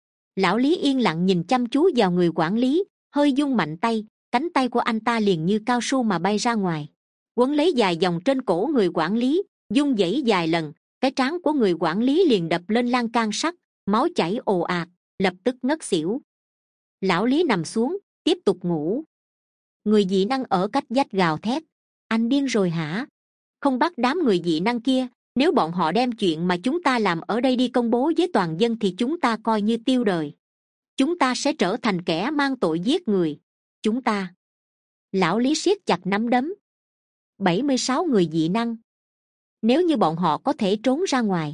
Lão Lý yên lặng nhìn chăm chú vào người quản lý, hơi vung mạnh tay, cánh tay của anh ta liền như cao su mà bay ra ngoài, quấn lấy dài vòng trên cổ người quản lý, vung vẩy vài lần, cái trán của người quản lý liền đập lên lan can sắt, máu chảy ồ ạt, lập tức ngất xỉu. Lão Lý nằm xuống, tiếp tục ngủ. Người dị năng ở cách vách gào thét, anh điên rồi hả? Không bắt đám người dị năng kia, nếu bọn họ đem chuyện mà chúng ta làm ở đây đi công bố với toàn dân thì chúng ta coi như tiêu đời. Chúng ta sẽ trở thành kẻ mang tội giết người. Chúng ta. Lão Lý siết chặt nắm đấm. bảy mươi sáu người dị năng. Nếu như bọn họ có thể trốn ra ngoài,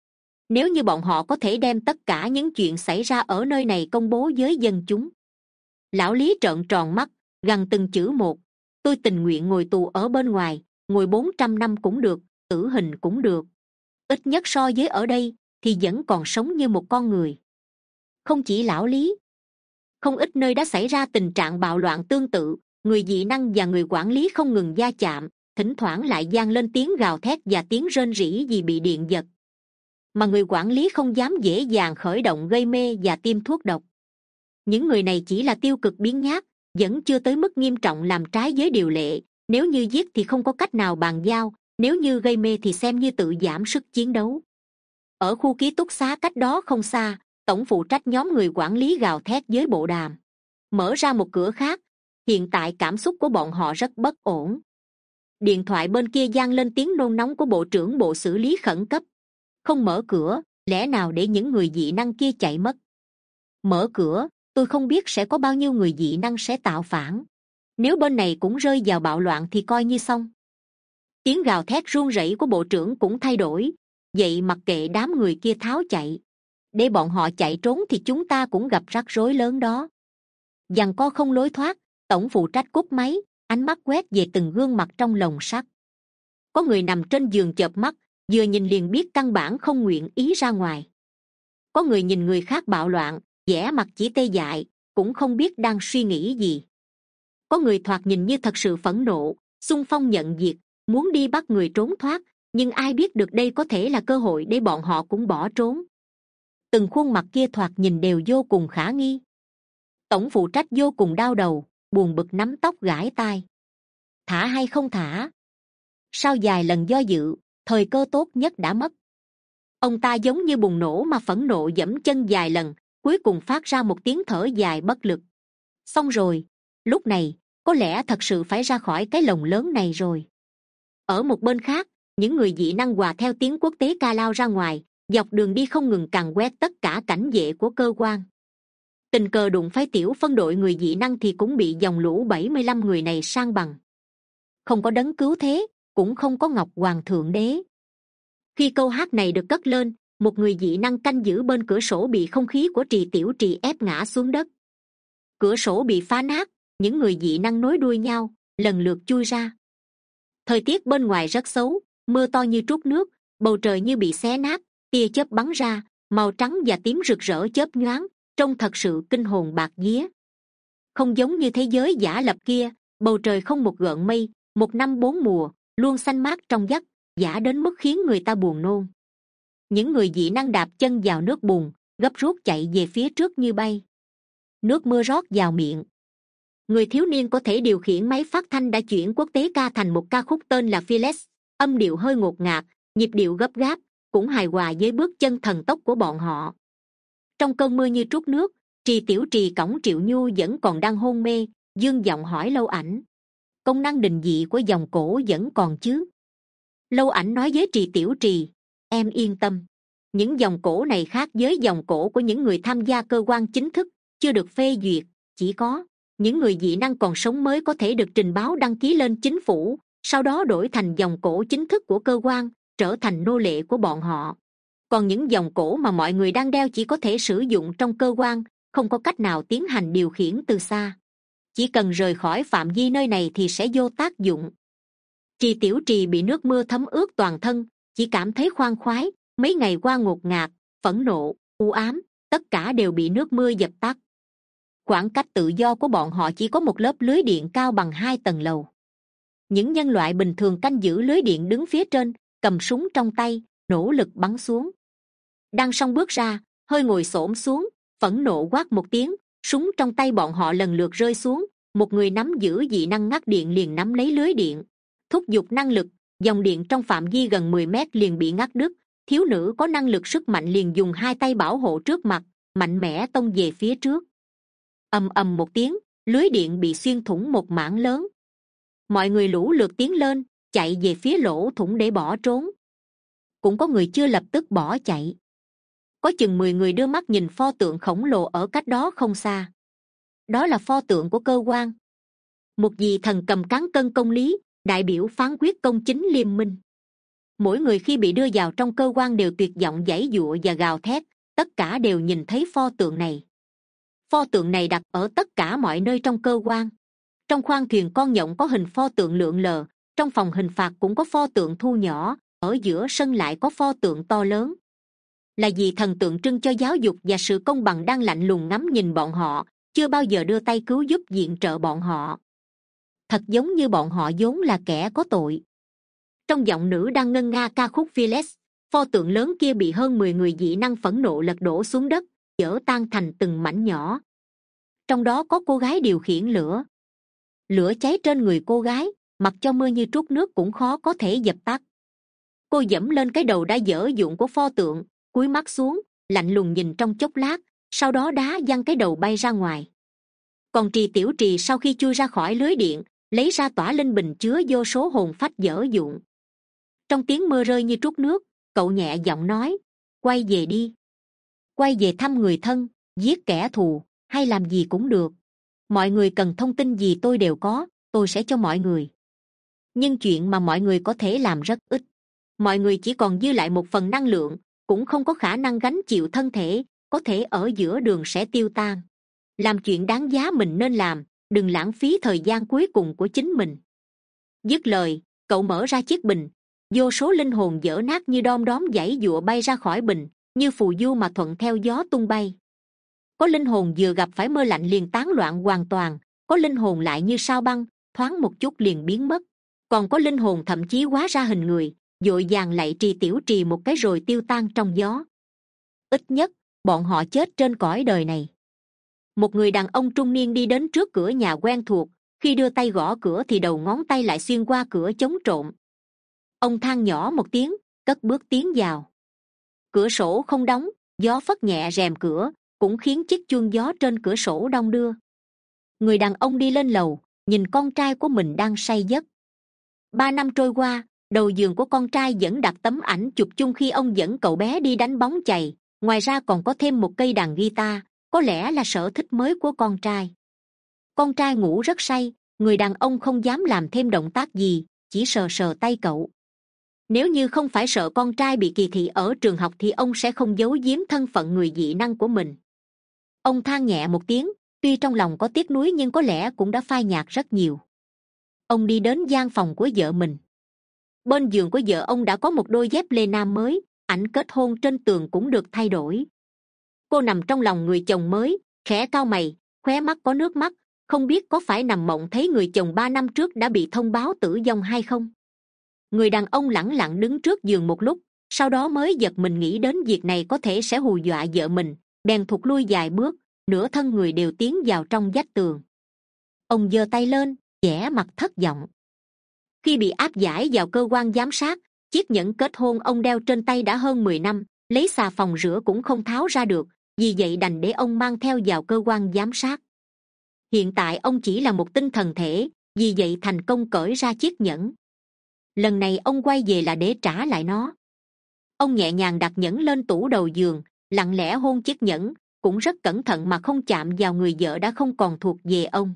nếu như bọn họ có thể đem tất cả những chuyện xảy ra ở nơi này công bố với dân chúng. Lão Lý trợn tròn mắt, gằn từng chữ một, tôi tình nguyện ngồi tù ở bên ngoài, ngồi bốn trăm năm cũng được, tử hình cũng được. Ít nhất so với ở đây thì vẫn còn sống như một con người. Không chỉ Lão Lý, không ít nơi đã xảy ra tình trạng bạo loạn tương tự, người dị năng và người quản lý không ngừng va chạm, thỉnh thoảng lại vang lên tiếng gào thét và tiếng rên rỉ vì bị điện giật. Mà người quản lý không dám dễ dàng khởi động gây mê và tiêm thuốc độc. Những người này chỉ là tiêu cực biến nhát, vẫn chưa tới mức nghiêm trọng làm trái với điều lệ. Nếu như giết thì không có cách nào bàn giao, nếu như gây mê thì xem như tự giảm sức chiến đấu. Ở khu ký túc xá cách đó không xa, tổng phụ trách nhóm người quản lý gào thét với bộ đàm, mở ra một cửa khác. Hiện tại cảm xúc của bọn họ rất bất ổn. Điện thoại bên kia vang lên tiếng nôn nóng của bộ trưởng bộ xử lý khẩn cấp. Không mở cửa, lẽ nào để những người dị năng kia chạy mất? Mở cửa, tôi không biết sẽ có bao nhiêu người dị năng sẽ tạo phản. Nếu bên này cũng rơi vào bạo loạn thì coi như xong. Tiếng gào thét run rẩy của bộ trưởng cũng thay đổi. Vậy mặc kệ đám người kia tháo chạy, để bọn họ chạy trốn thì chúng ta cũng gặp rắc rối lớn đó. Giằng co không lối thoát, tổng phụ trách cúp máy, ánh mắt quét về từng gương mặt trong lồng sắt. Có người nằm trên giường chợp mắt, vừa nhìn liền biết căn bản không nguyện ý ra ngoài. Có người nhìn người khác bạo loạn, vẻ mặt chỉ tê dại, cũng không biết đang suy nghĩ gì. Có người thoạt nhìn như thật sự phẫn nộ, xung phong nhận việc, muốn đi bắt người trốn thoát, nhưng ai biết được đây có thể là cơ hội để bọn họ cũng bỏ trốn. Từng khuôn mặt kia thoạt nhìn đều vô cùng khả nghi. Tổng phụ trách vô cùng đau đầu, buồn bực nắm tóc gãi tai. Thả hay không thả? Sau vài lần do dự, thời cơ tốt nhất đã mất. Ông ta giống như bùng nổ mà phẫn nộ giẫm chân vài lần, cuối cùng phát ra một tiếng thở dài bất lực. Xong rồi, lúc này có lẽ thật sự phải ra khỏi cái lồng lớn này rồi. Ở một bên khác, những người dị năng hòa theo tiếng quốc tế ca lao ra ngoài, dọc đường đi không ngừng càn quét tất cả cảnh vệ của cơ quan. Tình cờ đụng phải tiểu phân đội người dị năng thì cũng bị dòng lũ bảy mươi lăm người này san bằng. Không có đấng cứu thế, cũng không có Ngọc Hoàng Thượng Đế. Khi câu hát này được cất lên, một người dị năng canh giữ bên cửa sổ bị không khí của Trì Tiểu Trì ép ngã xuống đất. Cửa sổ bị phá nát, những người dị năng nối đuôi nhau, lần lượt chui ra. Thời tiết bên ngoài rất xấu, mưa to như trút nước, bầu trời như bị xé nát, tia chớp bắn ra, màu trắng và tím rực rỡ chớp nhoáng, trông thật sự kinh hồn bạt vía. Không giống như thế giới giả lập kia, bầu trời không một gợn mây, một năm bốn mùa, luôn xanh mát trong vắt, giả đến mức khiến người ta buồn nôn. Những người dị năng đạp chân vào nước bùn, gấp rút chạy về phía trước như bay. Nước mưa rót vào miệng. Người thiếu niên có thể điều khiển máy phát thanh đã chuyển quốc tế ca thành một ca khúc tên là Fearless, âm điệu hơi ngột ngạt, nhịp điệu gấp gáp, cũng hài hòa với bước chân thần tốc của bọn họ. Trong cơn mưa như trút nước, Trì Tiểu Trì cõng Triệu Nhu vẫn còn đang hôn mê, dương giọng hỏi Lâu Ảnh. Công năng định dị của dòng cổ vẫn còn chứ? Lâu Ảnh nói với Trì Tiểu Trì, em yên tâm, những dòng cổ này khác với dòng cổ của những người tham gia cơ quan chính thức, chưa được phê duyệt, chỉ có những người dị năng còn sống mới có thể được trình báo đăng ký lên chính phủ, sau đó đổi thành dòng cổ chính thức của cơ quan, trở thành nô lệ của bọn họ. Còn những dòng cổ mà mọi người đang đeo chỉ có thể sử dụng trong cơ quan, không có cách nào tiến hành điều khiển từ xa. Chỉ cần rời khỏi phạm vi nơi này thì sẽ vô tác dụng. Trì Tiểu Trì bị nước mưa thấm ướt toàn thân, chỉ cảm thấy khoan khoái. Mấy ngày qua ngột ngạt, phẫn nộ, u ám, tất cả đều bị nước mưa dập tắt. Khoảng cách tự do của bọn họ chỉ có một lớp lưới điện cao bằng hai tầng lầu. Những nhân loại bình thường canh giữ lưới điện đứng phía trên, cầm súng trong tay, nỗ lực bắn xuống. Đang xong bước ra, hơi ngồi xổm xuống, phẫn nộ quát một tiếng, súng trong tay bọn họ lần lượt rơi xuống. Một người nắm giữ dị năng ngắt điện liền nắm lấy lưới điện, thúc giục năng lực, dòng điện trong phạm vi gần mười mét liền bị ngắt đứt. Thiếu nữ có năng lực sức mạnh liền dùng hai tay bảo hộ trước mặt, mạnh mẽ tông về phía trước. Ầm ầm một tiếng, lưới điện bị xuyên thủng một mảng lớn. Mọi người lũ lượt tiến lên, chạy về phía lỗ thủng để bỏ trốn. Cũng có người chưa lập tức bỏ chạy. Có chừng mười người đưa mắt nhìn pho tượng khổng lồ ở cách đó không xa. Đó là pho tượng của cơ quan. Một vị thần cầm cán cân công lý, đại biểu phán quyết công chính liên minh. Mỗi người khi bị đưa vào trong cơ quan đều tuyệt vọng giãy giụa và gào thét. Tất cả đều nhìn thấy pho tượng này. Pho tượng này đặt ở tất cả mọi nơi trong cơ quan. Trong khoang thuyền con nhộng có hình pho tượng lượn lờ, trong phòng hình phạt cũng có pho tượng thu nhỏ, ở giữa sân lại có pho tượng to lớn. Là vì thần tượng trưng cho giáo dục và sự công bằng đang lạnh lùng ngắm nhìn bọn họ, chưa bao giờ đưa tay cứu giúp viện trợ bọn họ. Thật giống như bọn họ vốn là kẻ có tội. Trong giọng nữ đang ngân nga ca khúc Fearless, pho tượng lớn kia bị hơn mười người dị năng phẫn nộ lật đổ xuống đất, vỡ tan thành từng mảnh nhỏ. Trong đó có cô gái điều khiển lửa. Lửa cháy trên người cô gái, mặc cho mưa như trút nước cũng khó có thể dập tắt. Cô dẫm lên cái đầu đã dở dụng của pho tượng, cúi mắt xuống, lạnh lùng nhìn trong chốc lát, sau đó đá văng cái đầu bay ra ngoài. Còn Trì Tiểu Trì sau khi chui ra khỏi lưới điện, lấy ra tỏa linh bình chứa vô số hồn phách dở dụng. Trong tiếng mưa rơi như trút nước, cậu nhẹ giọng nói, quay về đi. Quay về thăm người thân, giết kẻ thù, hay làm gì cũng được. Mọi người cần thông tin gì tôi đều có, tôi sẽ cho mọi người. Nhưng chuyện mà mọi người có thể làm rất ít. Mọi người chỉ còn dư lại một phần năng lượng, cũng không có khả năng gánh chịu thân thể, có thể ở giữa đường sẽ tiêu tan. Làm chuyện đáng giá mình nên làm, đừng lãng phí thời gian cuối cùng của chính mình. Dứt lời, cậu mở ra chiếc bình, vô số linh hồn dở nát như đom đóm giãy giụa bay ra khỏi bình, như phù du mà thuận theo gió tung bay. Có linh hồn vừa gặp phải mưa lạnh liền tán loạn hoàn toàn, có linh hồn lại như sao băng, thoáng một chút liền biến mất, còn có linh hồn thậm chí hóa ra hình người, vội vàng lạy Trì Tiểu Trì một cái rồi tiêu tan trong gió. Ít nhất bọn họ chết trên cõi đời này. Một người đàn ông trung niên đi đến trước cửa nhà quen thuộc, khi đưa tay gõ cửa thì đầu ngón tay lại xuyên qua cửa chống trộm. Ông than nhỏ một tiếng, cất bước tiến vào. Cửa sổ không đóng, gió phất nhẹ rèm cửa, cũng khiến chiếc chuông gió trên cửa sổ đong đưa. Người đàn ông đi lên lầu, nhìn con trai của mình đang say giấc. Ba năm trôi qua, đầu giường của con trai vẫn đặt tấm ảnh chụp chung khi ông dẫn cậu bé đi đánh bóng chày, ngoài ra còn có thêm một cây đàn guitar, có lẽ là sở thích mới của con trai. Con trai ngủ rất say, người đàn ông không dám làm thêm động tác gì, chỉ sờ sờ tay cậu. Nếu như không phải sợ con trai bị kỳ thị ở trường học thì ông sẽ không giấu giếm thân phận người dị năng của mình. Ông than nhẹ một tiếng, tuy trong lòng có tiếc nuối nhưng có lẽ cũng đã phai nhạt rất nhiều. Ông đi đến gian phòng của vợ mình. Bên giường của vợ ông đã có một đôi dép lê nam mới, ảnh kết hôn trên tường cũng được thay đổi. Cô nằm trong lòng người chồng mới, khẽ cau mày, khóe mắt có nước mắt, không biết có phải nằm mộng thấy người chồng ba năm trước đã bị thông báo tử vong hay không. Người đàn ông lẳng lặng đứng trước giường một lúc, sau đó mới giật mình nghĩ đến việc này có thể sẽ hù dọa vợ mình, bèn thụt lui vài bước, nửa thân người đều tiến vào trong vách tường. Ông giơ tay lên, vẻ mặt thất vọng. Khi bị áp giải vào cơ quan giám sát, chiếc nhẫn kết hôn ông đeo trên tay đã hơn mười năm, lấy xà phòng rửa cũng không tháo ra được, vì vậy đành để ông mang theo vào cơ quan giám sát. Hiện tại ông chỉ là một tinh thần thể, vì vậy thành công cởi ra chiếc nhẫn. Lần này ông quay về là để trả lại nó. Ông nhẹ nhàng đặt nhẫn lên tủ đầu giường, lặng lẽ hôn chiếc nhẫn, cũng rất cẩn thận mà không chạm vào người vợ đã không còn thuộc về ông.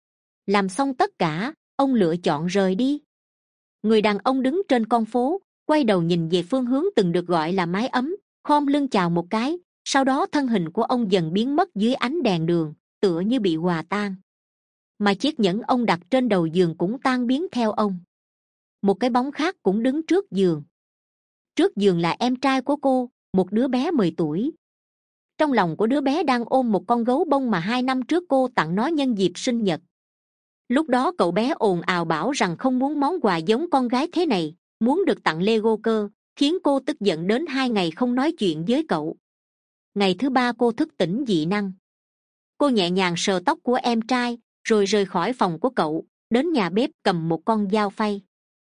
Làm xong tất cả, ông lựa chọn rời đi. Người đàn ông đứng trên con phố, quay đầu nhìn về phương hướng từng được gọi là mái ấm, khom lưng chào một cái, sau đó thân hình của ông dần biến mất dưới ánh đèn đường, tựa như bị hòa tan. Mà chiếc nhẫn ông đặt trên đầu giường cũng tan biến theo ông. Một cái bóng khác cũng đứng trước giường. Trước giường là em trai của cô, một đứa bé mười tuổi. Trong lòng của đứa bé đang ôm một con gấu bông mà hai năm trước cô tặng nó nhân dịp sinh nhật. Lúc đó cậu bé ồn ào bảo rằng không muốn món quà giống con gái thế này, muốn được tặng Lego cơ, khiến cô tức giận đến hai ngày không nói chuyện với cậu. Ngày thứ ba cô thức tỉnh dị năng. Cô nhẹ nhàng sờ tóc của em trai, rồi rời khỏi phòng của cậu, đến nhà bếp cầm một con dao phay.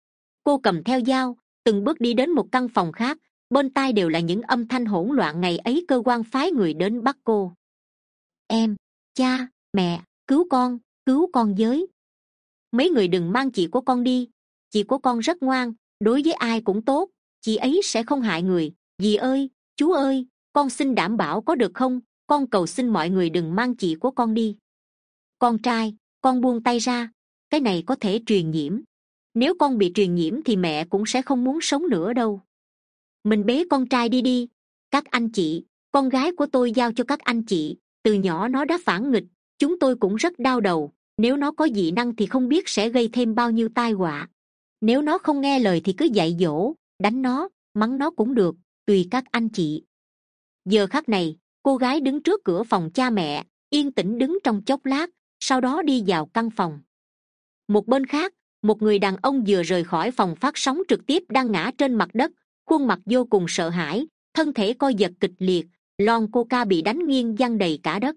Cô cầm theo dao, từng bước đi đến một căn phòng khác, bên tai đều là những âm thanh hỗn loạn. Ngày ấy cơ quan phái người đến bắt cô. Em, cha, mẹ, cứu con, cứu con với. Mấy người đừng mang chị của con đi, chị của con rất ngoan, đối với ai cũng tốt, chị ấy sẽ không hại người. Dì ơi, chú ơi, con xin đảm bảo có được không, con cầu xin mọi người đừng mang chị của con đi. Con trai, con buông tay ra, cái này có thể truyền nhiễm. Nếu con bị truyền nhiễm thì mẹ cũng sẽ không muốn sống nữa đâu. Mình bế con trai đi đi. Các anh chị, con gái của tôi giao cho các anh chị, từ nhỏ nó đã phản nghịch, chúng tôi cũng rất đau đầu. Nếu nó có dị năng thì không biết sẽ gây thêm bao nhiêu tai họa. Nếu nó không nghe lời thì cứ dạy dỗ, đánh nó, mắng nó cũng được, tùy các anh chị. Giờ khắc này, cô gái đứng trước cửa phòng cha mẹ, yên tĩnh đứng trong chốc lát, sau đó đi vào căn phòng. Một bên khác, một người đàn ông vừa rời khỏi phòng phát sóng trực tiếp đang ngã trên mặt đất, khuôn mặt vô cùng sợ hãi, thân thể co giật kịch liệt, lon coca bị đánh nghiêng văng đầy cả đất.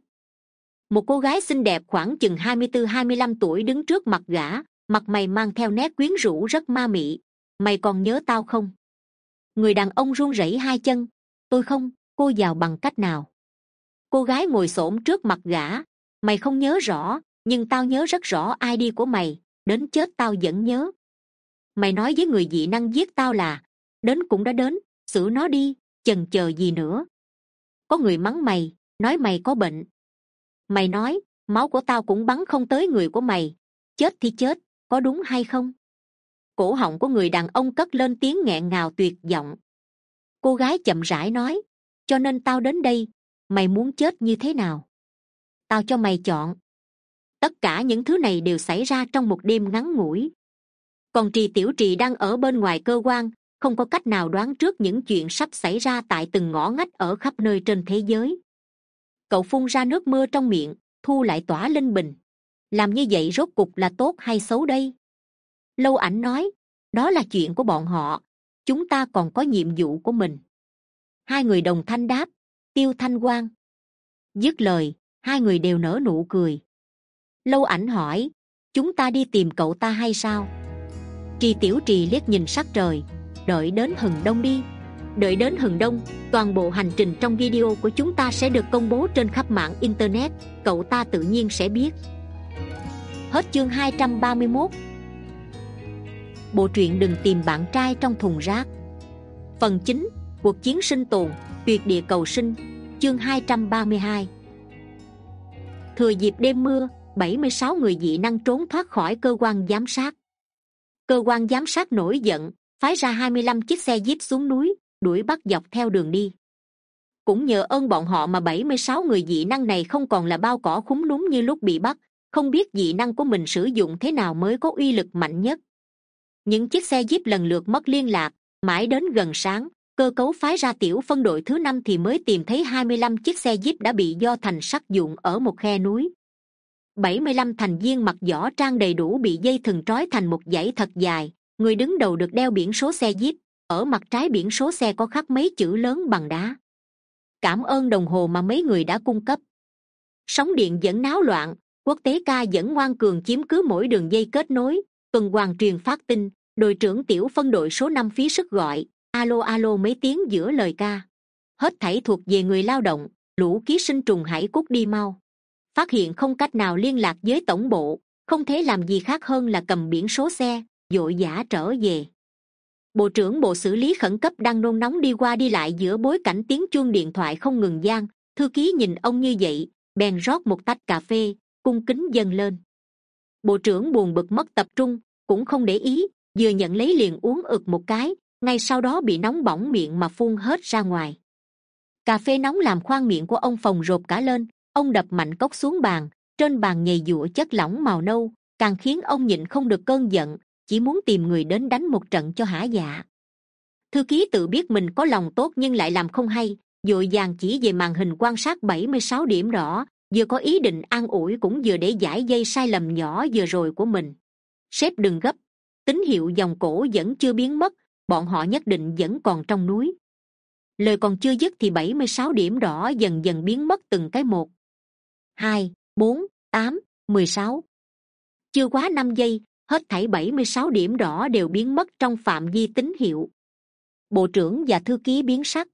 Một cô gái xinh đẹp khoảng chừng hai mươi tư hai mươi lăm tuổi đứng trước mặt gã, mặt mày mang theo nét quyến rũ rất ma mị. Mày còn nhớ tao không? Người đàn ông run rẩy hai chân. Tôi không. Cô vào bằng cách nào? Cô gái ngồi xổm trước mặt gã. Mày không nhớ rõ, nhưng tao nhớ rất rõ i đê của mày, đến chết tao vẫn nhớ. Mày nói với người dị năng giết tao là, đến cũng đã đến, xử nó đi, chần chờ gì nữa. Có người mắng mày, nói mày có bệnh. Mày nói, máu của tao cũng bắn không tới người của mày, chết thì chết, có đúng hay không? Cổ họng của người đàn ông cất lên tiếng nghẹn ngào tuyệt vọng. Cô gái chậm rãi nói, cho nên tao đến đây, mày muốn chết như thế nào? Tao cho mày chọn. Tất cả những thứ này đều xảy ra trong một đêm ngắn ngủi. Còn Trì Tiểu Trì đang ở bên ngoài cơ quan, không có cách nào đoán trước những chuyện sắp xảy ra tại từng ngõ ngách ở khắp nơi trên thế giới. Cậu phun ra nước mưa trong miệng, thu lại tỏa linh bình. Làm như vậy rốt cục là tốt hay xấu đây? Lâu Ảnh nói, đó là chuyện của bọn họ, chúng ta còn có nhiệm vụ của mình. Hai người đồng thanh đáp, Tiêu Thanh Quang. Dứt lời, hai người đều nở nụ cười. Lâu Ảnh hỏi, chúng ta đi tìm cậu ta hay sao? Trì Tiểu Trì liếc nhìn sắc trời, đợi đến hừng đông đi. Đợi đến hừng đông, toàn bộ hành trình trong video của chúng ta sẽ được công bố trên khắp mạng internet, cậu ta tự nhiên sẽ biết. Hết chương hai trăm ba mươi mốt. Bộ truyện Đừng Tìm Bạn Trai Trong Thùng Rác. Phần chín, Cuộc Chiến Sinh Tồn, Tuyệt Địa Cầu Sinh, chương hai trăm ba mươi hai. Thừa dịp đêm mưa, bảy mươi sáu người dị năng trốn thoát khỏi cơ quan giám sát. Cơ quan giám sát nổi giận, phái ra hai mươi lăm chiếc xe jeep xuống núi, đuổi bắt dọc theo đường đi. Cũng nhờ ơn bọn họ mà bảy mươi sáu người dị năng này không còn là bao cỏ khúm núm như lúc bị bắt, không biết dị năng của mình sử dụng thế nào mới có uy lực mạnh nhất. Những chiếc xe jeep lần lượt mất liên lạc, mãi đến gần sáng, cơ cấu phái ra tiểu phân đội thứ năm thì mới tìm thấy hai mươi lăm chiếc xe jeep đã bị do thành sắt dụng ở một khe núi. bảy mươi lăm thành viên mặc võ trang đầy đủ bị dây thừng trói thành một dãy thật dài, người đứng đầu được đeo biển số xe jeep, ở mặt trái biển số xe có khắc mấy chữ lớn bằng đá. Cảm ơn đồng hồ mà mấy người đã cung cấp. Sóng điện vẫn náo loạn, quốc tế ca vẫn ngoan cường chiếm cứ mỗi đường dây kết nối. Tuần hoàn truyền phát tin, đội trưởng tiểu phân đội số năm phí sức gọi alo alo mấy tiếng giữa lời ca. Hết thảy thuộc về người lao động, lũ ký sinh trùng hãy cút đi mau. Phát hiện không cách nào liên lạc với tổng bộ, không thể làm gì khác hơn là cầm biển số xe, vội vã trở về. Bộ trưởng bộ xử lý khẩn cấp đang nôn nóng đi qua đi lại giữa bối cảnh tiếng chuông điện thoại không ngừng vang. Thư ký nhìn ông như vậy, bèn rót một tách cà phê, cung kính dâng lên. Bộ trưởng buồn bực mất tập trung, cũng không để ý, vừa nhận lấy liền uống ực một cái, ngay sau đó bị nóng bỏng miệng mà phun hết ra ngoài. Cà phê nóng làm khoang miệng của ông phồng rộp cả lên, ông đập mạnh cốc xuống bàn, trên bàn nhầy dụa chất lỏng màu nâu, càng khiến ông nhịn không được cơn giận, chỉ muốn tìm người đến đánh một trận cho hả dạ. Thư ký tự biết mình có lòng tốt nhưng lại làm không hay, vội vàng chỉ về màn hình quan sát bảy mươi sáu điểm đỏ, vừa có ý định an ủi cũng vừa để giải dây sai lầm nhỏ vừa rồi của mình. Sếp đừng gấp, tín hiệu dòng cổ vẫn chưa biến mất, bọn họ nhất định vẫn còn trong núi. Lời còn chưa dứt thì bảy mươi sáu điểm đỏ dần dần biến mất từng cái một. Hai, bốn, tám, mười sáu. Chưa quá năm giây, hết thảy bảy mươi sáu điểm đỏ đều biến mất trong phạm vi tín hiệu. Bộ trưởng và thư ký biến sắc.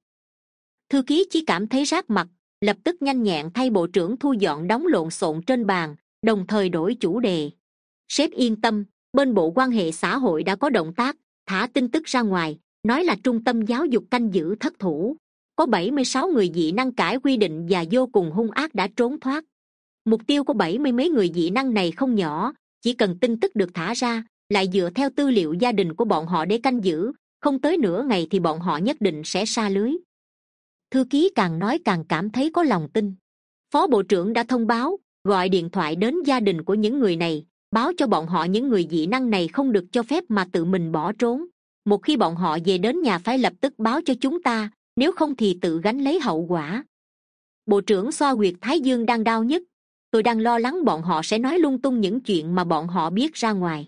Thư ký chỉ cảm thấy rát mặt, lập tức nhanh nhẹn thay bộ trưởng thu dọn đống lộn xộn trên bàn, đồng thời đổi chủ đề. Sếp yên tâm, bên bộ quan hệ xã hội đã có động tác, thả tin tức ra ngoài, nói là trung tâm giáo dục canh giữ thất thủ. Có bảy mươi sáu người dị năng cãi quy định và vô cùng hung ác đã trốn thoát. Mục tiêu của bảy mươi mấy người dị năng này không nhỏ, chỉ cần tin tức được thả ra, lại dựa theo tư liệu gia đình của bọn họ để canh giữ, không tới nửa ngày thì bọn họ nhất định sẽ sa lưới. Thư ký càng nói càng cảm thấy có lòng tin. Phó bộ trưởng đã thông báo, gọi điện thoại đến gia đình của những người này, báo cho bọn họ những người dị năng này không được cho phép mà tự mình bỏ trốn. Một khi bọn họ về đến nhà phải lập tức báo cho chúng ta, nếu không thì tự gánh lấy hậu quả. Bộ trưởng xoa huyệt thái dương đang đau nhất. Tôi đang lo lắng bọn họ sẽ nói lung tung những chuyện mà bọn họ biết ra ngoài.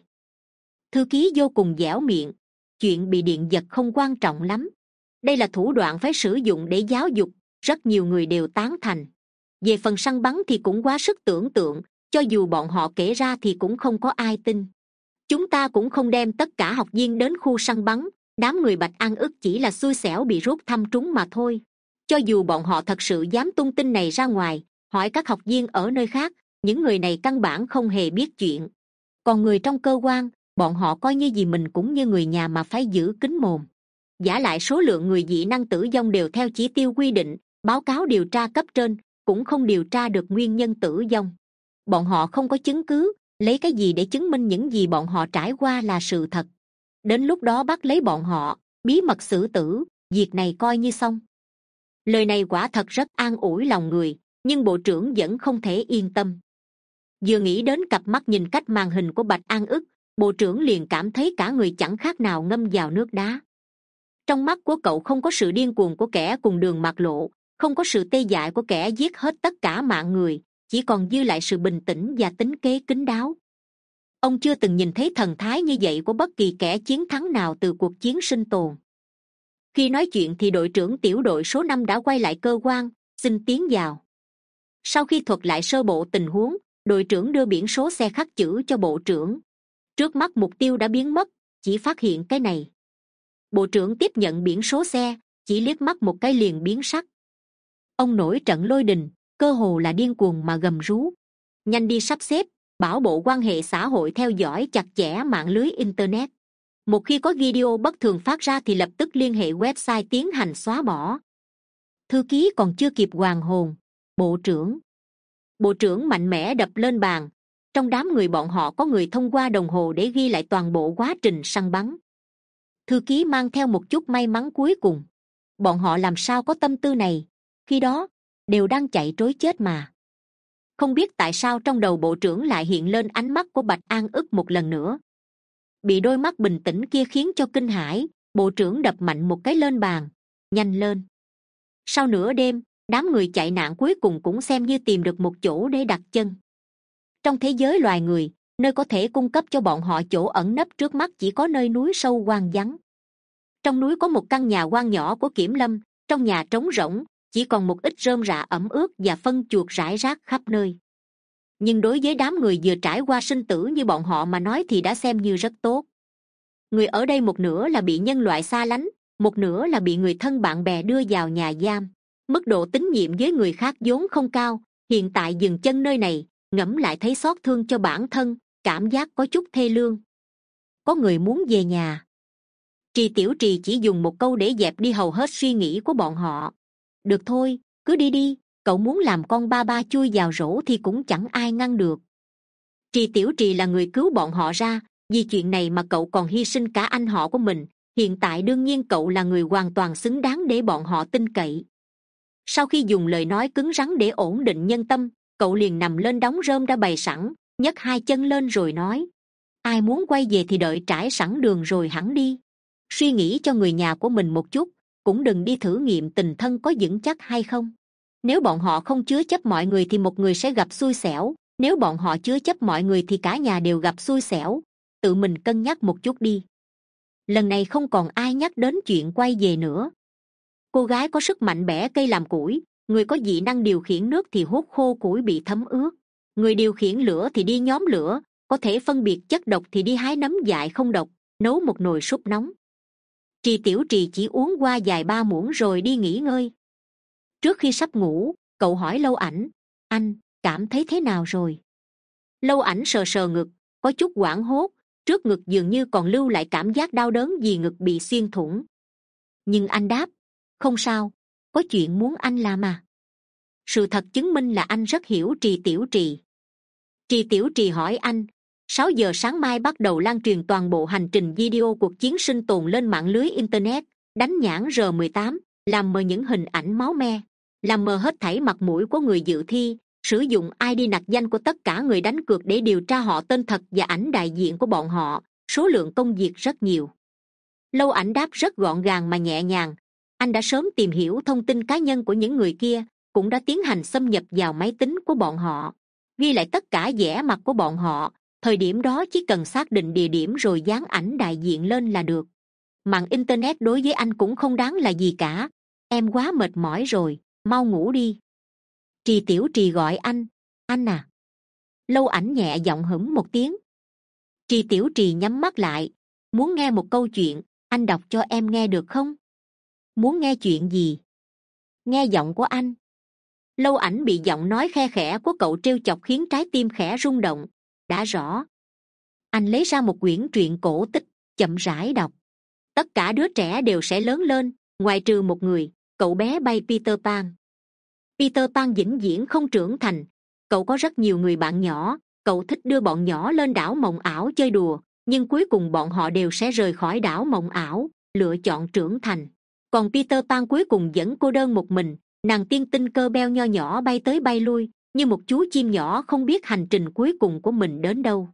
Thư ký vô cùng dẻo miệng. Chuyện bị điện giật không quan trọng lắm. Đây là thủ đoạn phải sử dụng để giáo dục, rất nhiều người đều tán thành. Về phần săn bắn thì cũng quá sức tưởng tượng, cho dù bọn họ kể ra thì cũng không có ai tin. Chúng ta cũng không đem tất cả học viên đến khu săn bắn, đám người Bạch An ức chỉ là xui xẻo bị rút thăm trúng mà thôi. Cho dù bọn họ thật sự dám tung tin này ra ngoài, hỏi các học viên ở nơi khác, những người này căn bản không hề biết chuyện. Còn người trong cơ quan, bọn họ coi như gì mình cũng như người nhà mà phải giữ kín mồm. Giả lại số lượng người dị năng tử vong đều theo chỉ tiêu quy định, báo cáo điều tra cấp trên, cũng không điều tra được nguyên nhân tử vong. Bọn họ không có chứng cứ, lấy cái gì để chứng minh những gì bọn họ trải qua là sự thật. Đến lúc đó bắt lấy bọn họ, bí mật xử tử, việc này coi như xong. Lời này quả thật rất an ủi lòng người, nhưng bộ trưởng vẫn không thể yên tâm. Vừa nghĩ đến cặp mắt nhìn cách màn hình của Bạch An ức, bộ trưởng liền cảm thấy cả người chẳng khác nào ngâm vào nước đá. Trong mắt của cậu không có sự điên cuồng của kẻ cùng đường mạt lộ, không có sự tê dại của kẻ giết hết tất cả mạng người, chỉ còn dư lại sự bình tĩnh và tính kế kín đáo. Ông chưa từng nhìn thấy thần thái như vậy của bất kỳ kẻ chiến thắng nào từ cuộc chiến sinh tồn. Khi nói chuyện thì đội trưởng tiểu đội số năm đã quay lại cơ quan, xin tiến vào. Sau khi thuật lại sơ bộ tình huống, đội trưởng đưa biển số xe khắc chữ cho bộ trưởng. Trước mắt mục tiêu đã biến mất, chỉ phát hiện cái này. Bộ trưởng tiếp nhận biển số xe, chỉ liếc mắt một cái liền biến sắc. Ông nổi trận lôi đình, cơ hồ là điên cuồng mà gầm rú. Nhanh đi sắp xếp, bảo bộ quan hệ xã hội theo dõi chặt chẽ mạng lưới internet. Một khi có video bất thường phát ra thì lập tức liên hệ website tiến hành xóa bỏ. Thư ký còn chưa kịp hoàn hồn. Bộ trưởng. Bộ trưởng mạnh mẽ đập lên bàn. Trong đám người bọn họ có người thông qua đồng hồ để ghi lại toàn bộ quá trình săn bắn. Thư ký mang theo một chút may mắn cuối cùng. Bọn họ làm sao có tâm tư này, khi đó đều đang chạy trối chết mà. Không biết tại sao trong đầu bộ trưởng lại hiện lên ánh mắt của Bạch An ức một lần nữa. Bị đôi mắt bình tĩnh kia khiến cho kinh hãi, bộ trưởng đập mạnh một cái lên bàn. Nhanh lên. Sau nửa đêm, đám người chạy nạn cuối cùng cũng xem như tìm được một chỗ để đặt chân. Trong thế giới loài người, nơi có thể cung cấp cho bọn họ chỗ ẩn nấp trước mắt chỉ có nơi núi sâu hoang vắng. Trong núi có một căn nhà hoang nhỏ của Kiểm Lâm, trong nhà trống rỗng, chỉ còn một ít rơm rạ ẩm ướt và phân chuột rải rác khắp nơi. Nhưng đối với đám người vừa trải qua sinh tử như bọn họ mà nói thì đã xem như rất tốt. Người ở đây một nửa là bị nhân loại xa lánh, một nửa là bị người thân bạn bè đưa vào nhà giam. Mức độ tín nhiệm với người khác vốn không cao, hiện tại dừng chân nơi này, ngẫm lại thấy xót thương cho bản thân, cảm giác có chút thê lương. Có người muốn về nhà. Trì Tiểu Trì chỉ dùng một câu để dẹp đi hầu hết suy nghĩ của bọn họ. Được thôi, cứ đi đi, cậu muốn làm con ba ba chui vào rổ thì cũng chẳng ai ngăn được. Trì Tiểu Trì là người cứu bọn họ ra, vì chuyện này mà cậu còn hy sinh cả anh họ của mình, hiện tại đương nhiên cậu là người hoàn toàn xứng đáng để bọn họ tin cậy. Sau khi dùng lời nói cứng rắn để ổn định nhân tâm, cậu liền nằm lên đống rơm đã bày sẵn, nhấc hai chân lên rồi nói: ai muốn quay về thì đợi trải sẵn đường rồi hẳn đi. Suy nghĩ cho người nhà của mình một chút, cũng đừng đi thử nghiệm tình thân có vững chắc hay không. Nếu bọn họ không chứa chấp mọi người thì một người sẽ gặp xui xẻo, nếu bọn họ chứa chấp mọi người thì cả nhà đều gặp xui xẻo. Tự mình cân nhắc một chút đi. Lần này không còn ai nhắc đến chuyện quay về nữa. Cô gái có sức mạnh bẻ cây làm củi, người có dị năng điều khiển nước thì hút khô củi bị thấm ướt, người điều khiển lửa thì đi nhóm lửa, có thể phân biệt chất độc thì đi hái nấm dại không độc, nấu một nồi súp nóng. Trì Tiểu Trì chỉ uống qua vài ba muỗng rồi đi nghỉ ngơi. Trước khi sắp ngủ, cậu hỏi Lâu Ảnh, anh cảm thấy thế nào rồi? Lâu Ảnh sờ sờ ngực, có chút hoảng hốt, trước ngực dường như còn lưu lại cảm giác đau đớn vì ngực bị xuyên thủng. Nhưng anh đáp, không sao, có chuyện muốn anh làm à. Sự thật chứng minh là anh rất hiểu Trì Tiểu Trì. Trì Tiểu Trì hỏi anh, sáu giờ sáng mai bắt đầu lan truyền toàn bộ hành trình video cuộc chiến sinh tồn lên mạng lưới internet, đánh nhãn R mười tám, làm mờ những hình ảnh máu me, làm mờ hết thảy mặt mũi của người dự thi, sử dụng i đê nặc danh của tất cả người đánh cược để điều tra họ tên thật và ảnh đại diện của bọn họ. Số lượng công việc rất nhiều. Lâu Ảnh đáp rất gọn gàng mà nhẹ nhàng, anh đã sớm tìm hiểu thông tin cá nhân của những người kia, cũng đã tiến hành xâm nhập vào máy tính của bọn họ, ghi lại tất cả vẻ mặt của bọn họ. Thời điểm đó chỉ cần xác định địa điểm rồi dán ảnh đại diện lên là được. Mạng internet đối với anh cũng không đáng là gì cả. Em quá mệt mỏi rồi, mau ngủ đi. Trì Tiểu Trì gọi anh, anh à. Lâu Ảnh nhẹ giọng hửng một tiếng. Trì Tiểu Trì nhắm mắt lại, muốn nghe một câu chuyện, anh đọc cho em nghe được không? Muốn nghe chuyện gì? Nghe giọng của anh. Lâu Ảnh bị giọng nói khe khẽ của cậu trêu chọc khiến trái tim khẽ rung động. Đã rõ. Anh lấy ra một quyển truyện cổ tích, chậm rãi đọc. Tất cả đứa trẻ đều sẽ lớn lên, ngoại trừ một người, cậu bé bay Peter Pan. Peter Pan vĩnh viễn không trưởng thành. Cậu có rất nhiều người bạn nhỏ, cậu thích đưa bọn nhỏ lên đảo mộng ảo chơi đùa, nhưng cuối cùng bọn họ đều sẽ rời khỏi đảo mộng ảo, lựa chọn trưởng thành. Còn Peter Pan cuối cùng vẫn cô đơn một mình, nàng tiên tinh cơ beo nho nhỏ bay tới bay lui, như một chú chim nhỏ không biết hành trình cuối cùng của mình đến đâu.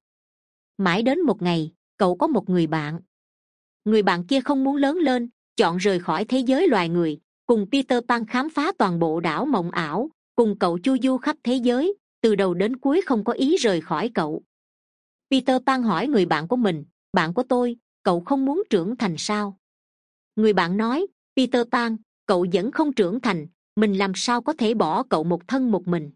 Mãi đến một ngày, cậu có một người bạn. Người bạn kia không muốn lớn lên, chọn rời khỏi thế giới loài người, cùng Peter Pan khám phá toàn bộ đảo mộng ảo, cùng cậu chu du khắp thế giới, từ đầu đến cuối không có ý rời khỏi cậu. Peter Pan hỏi người bạn của mình, bạn của tôi, cậu không muốn trưởng thành sao? Người bạn nói, Peter Pan, cậu vẫn không trưởng thành, mình làm sao có thể bỏ cậu một thân một mình.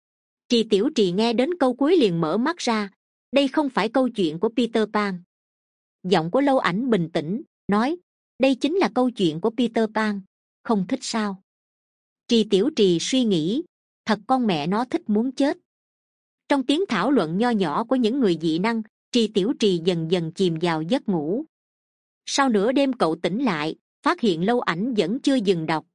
Trì Tiểu Trì nghe đến câu cuối liền mở mắt ra, đây không phải câu chuyện của Peter Pan. Giọng của Lâu Ảnh bình tĩnh, nói, đây chính là câu chuyện của Peter Pan, không thích sao? Trì Tiểu Trì suy nghĩ, thật con mẹ nó thích muốn chết. Trong tiếng thảo luận nho nhỏ của những người dị năng, Trì Tiểu Trì dần dần chìm vào giấc ngủ. Sau nửa đêm cậu tỉnh lại, phát hiện Lâu Ảnh vẫn chưa dừng đọc.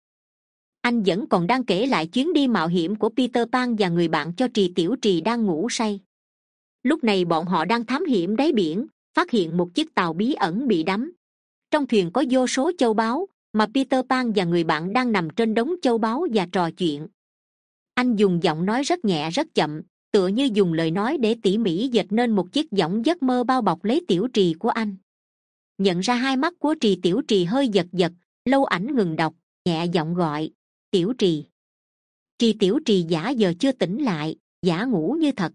Anh vẫn còn đang kể lại chuyến đi mạo hiểm của Peter Pan và người bạn cho Trì Tiểu Trì đang ngủ say. Lúc này bọn họ đang thám hiểm đáy biển, phát hiện một chiếc tàu bí ẩn bị đắm. Trong thuyền có vô số châu báu, mà Peter Pan và người bạn đang nằm trên đống châu báu và trò chuyện. Anh dùng giọng nói rất nhẹ rất chậm, tựa như dùng lời nói để tỉ mỉ dệt nên một chiếc võng giấc mơ bao bọc lấy Tiểu Trì của anh. Nhận ra hai mắt của Trì Tiểu Trì hơi giật giật, Lâu Ảnh ngừng đọc, nhẹ giọng gọi, Tiểu Trì. Trì Tiểu Trì giả giờ chưa tỉnh lại, giả ngủ như thật.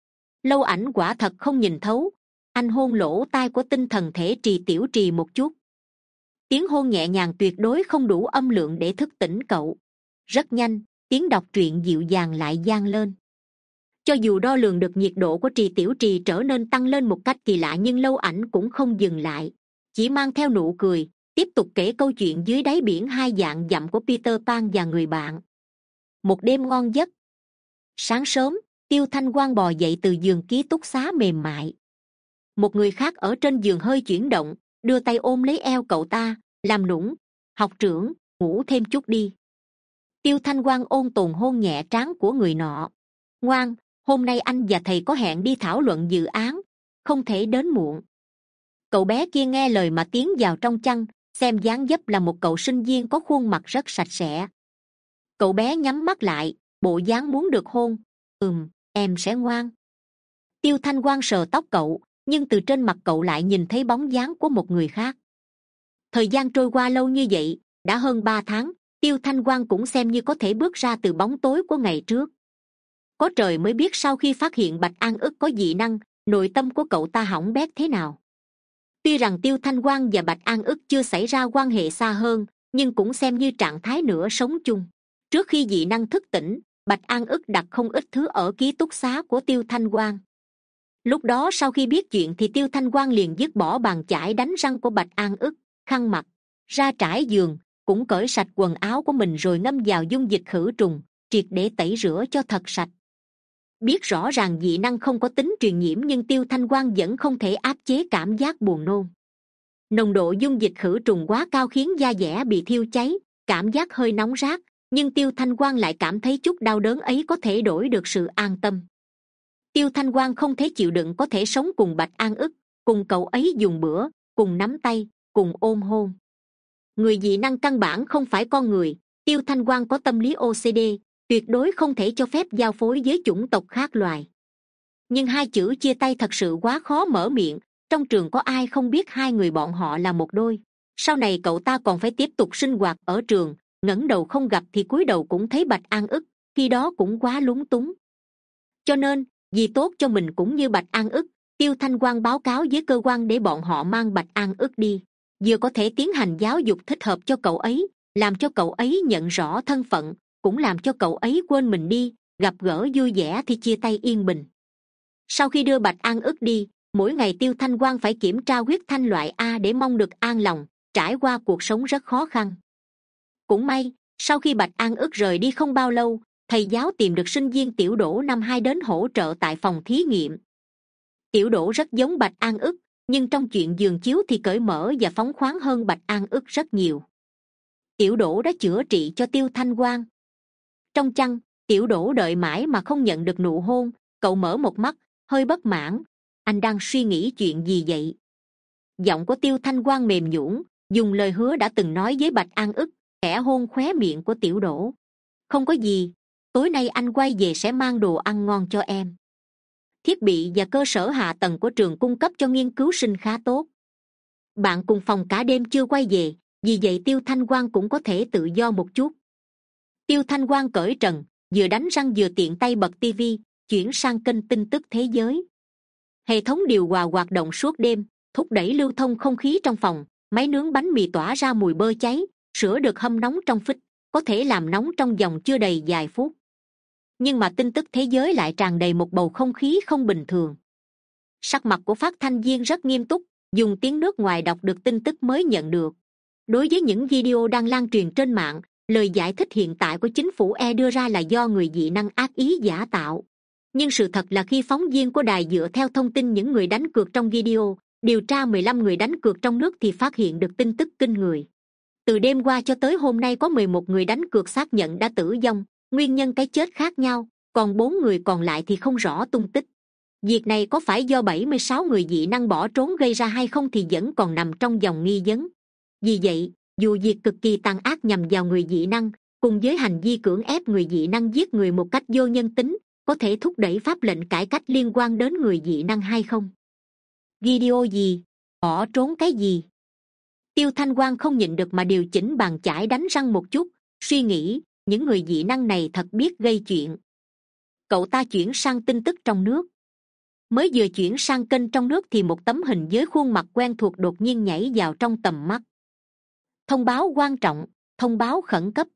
Lâu Ảnh quả thật không nhìn thấu, anh hôn lỗ tai của tinh thần thể Trì Tiểu Trì một chút. Tiếng hôn nhẹ nhàng tuyệt đối không đủ âm lượng để thức tỉnh cậu. Rất nhanh, tiếng đọc truyện dịu dàng lại vang lên. Cho dù đo lường được nhiệt độ của Trì Tiểu Trì trở nên tăng lên một cách kỳ lạ, nhưng Lâu Ảnh cũng không dừng lại, chỉ mang theo nụ cười, tiếp tục kể câu chuyện dưới đáy biển hai dạng dặm của Peter Pan và người bạn. Một đêm ngon giấc. Sáng sớm, Tiêu Thanh Quang bò dậy từ giường ký túc xá mềm mại. Một người khác ở trên giường hơi chuyển động, đưa tay ôm lấy eo cậu ta, làm nũng, học trưởng, ngủ thêm chút đi. Tiêu Thanh Quang ôn tồn hôn nhẹ trán của người nọ. Ngoan, hôm nay anh và thầy có hẹn đi thảo luận dự án, không thể đến muộn. Cậu bé kia nghe lời mà tiến vào trong chăn, xem dáng dấp là một cậu sinh viên có khuôn mặt rất sạch sẽ. Cậu bé nhắm mắt lại, bộ dáng muốn được hôn. Ừm, em sẽ ngoan. Tiêu Thanh Quang sờ tóc cậu, nhưng từ trên mặt cậu lại nhìn thấy bóng dáng của một người khác. Thời gian trôi qua lâu như vậy, đã hơn ba tháng, Tiêu Thanh Quang cũng xem như có thể bước ra từ bóng tối của ngày trước. Có trời mới biết sau khi phát hiện Bạch An ức có dị năng, nội tâm của cậu ta hỏng bét thế nào. Tuy rằng Tiêu Thanh Quang và Bạch An ức chưa xảy ra quan hệ xa hơn, nhưng cũng xem như trạng thái nửa sống chung. Trước khi dị năng thức tỉnh, Bạch An ức đặt không ít thứ ở ký túc xá của Tiêu Thanh Quang. Lúc đó sau khi biết chuyện thì Tiêu Thanh Quang liền dứt bỏ bàn chải đánh răng của Bạch An ức, khăn mặt, ra trải giường, cũng cởi sạch quần áo của mình rồi ngâm vào dung dịch khử trùng, triệt để tẩy rửa cho thật sạch. Biết rõ ràng dị năng không có tính truyền nhiễm nhưng Tiêu Thanh Quang vẫn không thể áp chế cảm giác buồn nôn. Nồng độ dung dịch khử trùng quá cao khiến da dẻ bị thiêu cháy, cảm giác hơi nóng rát, nhưng Tiêu Thanh Quang lại cảm thấy chút đau đớn ấy có thể đổi được sự an tâm. Tiêu Thanh Quang không thể chịu đựng có thể sống cùng Bạch An ức, cùng cậu ấy dùng bữa, cùng nắm tay, cùng ôm hôn. Người dị năng căn bản không phải con người, Tiêu Thanh Quang có tâm lý ô xê đê, tuyệt đối không thể cho phép giao phối với chủng tộc khác loài. Nhưng hai chữ chia tay thật sự quá khó mở miệng, trong trường có ai không biết hai người bọn họ là một đôi. Sau này cậu ta còn phải tiếp tục sinh hoạt ở trường, ngẩng đầu không gặp thì cúi đầu cũng thấy Bạch An ức, khi đó cũng quá lúng túng. Cho nên, vì tốt cho mình cũng như Bạch An ức, Tiêu Thanh Quang báo cáo với cơ quan để bọn họ mang Bạch An ức đi, vừa có thể tiến hành giáo dục thích hợp cho cậu ấy, làm cho cậu ấy nhận rõ thân phận, cũng làm cho cậu ấy quên mình đi, gặp gỡ vui vẻ thì chia tay yên bình. Sau khi đưa Bạch An ức đi, mỗi ngày Tiêu Thanh Quang phải kiểm tra huyết thanh loại A để mong được an lòng, trải qua cuộc sống rất khó khăn. Cũng may, sau khi Bạch An ức rời đi không bao lâu, thầy giáo tìm được sinh viên Tiểu Đỗ năm hai đến hỗ trợ tại phòng thí nghiệm. Tiểu Đỗ rất giống Bạch An ức, nhưng trong chuyện giường chiếu thì cởi mở và phóng khoáng hơn Bạch An ức rất nhiều. Tiểu Đỗ đã chữa trị cho Tiêu Thanh Quang. Trong chăn, Tiểu Đỗ đợi mãi mà không nhận được nụ hôn, cậu mở một mắt, hơi bất mãn. Anh đang suy nghĩ chuyện gì vậy? Giọng của Tiêu Thanh Quang mềm nhũn, dùng lời hứa đã từng nói với Bạch An ức, khẽ hôn khóe miệng của Tiểu Đỗ. Không có gì, tối nay anh quay về sẽ mang đồ ăn ngon cho em. Thiết bị và cơ sở hạ tầng của trường cung cấp cho nghiên cứu sinh khá tốt. Bạn cùng phòng cả đêm chưa quay về, vì vậy Tiêu Thanh Quang cũng có thể tự do một chút. Tiêu Thanh Quang cởi trần, vừa đánh răng vừa tiện tay bật tivi, chuyển sang kênh tin tức thế giới. Hệ thống điều hòa hoạt động suốt đêm, thúc đẩy lưu thông không khí trong phòng, máy nướng bánh mì tỏa ra mùi bơ cháy, sữa được hâm nóng trong phích, có thể làm nóng trong vòng chưa đầy vài phút. Nhưng mà tin tức thế giới lại tràn đầy một bầu không khí không bình thường. Sắc mặt của phát thanh viên rất nghiêm túc, dùng tiếng nước ngoài đọc được tin tức mới nhận được. Đối với những video đang lan truyền trên mạng, lời giải thích hiện tại của chính phủ E đưa ra là do người dị năng ác ý giả tạo. Nhưng sự thật là khi phóng viên của đài dựa theo thông tin những người đánh cược trong video, điều tra mười lăm người đánh cược trong nước thì phát hiện được tin tức kinh người. Từ đêm qua cho tới hôm nay có mười một người đánh cược xác nhận đã tử vong, nguyên nhân cái chết khác nhau, còn bốn người còn lại thì không rõ tung tích. Việc này có phải do bảy mươi sáu người dị năng bỏ trốn gây ra hay không thì vẫn còn nằm trong dòng nghi vấn. Vì vậy, dù việc cực kỳ tàn ác nhằm vào người dị năng, cùng với hành vi cưỡng ép người dị năng giết người một cách vô nhân tính, có thể thúc đẩy pháp lệnh cải cách liên quan đến người dị năng hay không? Video gì? Bỏ trốn cái gì? Tiêu Thanh Quang không nhịn được mà điều chỉnh bàn chải đánh răng một chút, suy nghĩ, những người dị năng này thật biết gây chuyện. Cậu ta chuyển sang tin tức trong nước. Mới vừa chuyển sang kênh trong nước thì một tấm hình với khuôn mặt quen thuộc đột nhiên nhảy vào trong tầm mắt. Thông báo quan trọng, thông báo khẩn cấp.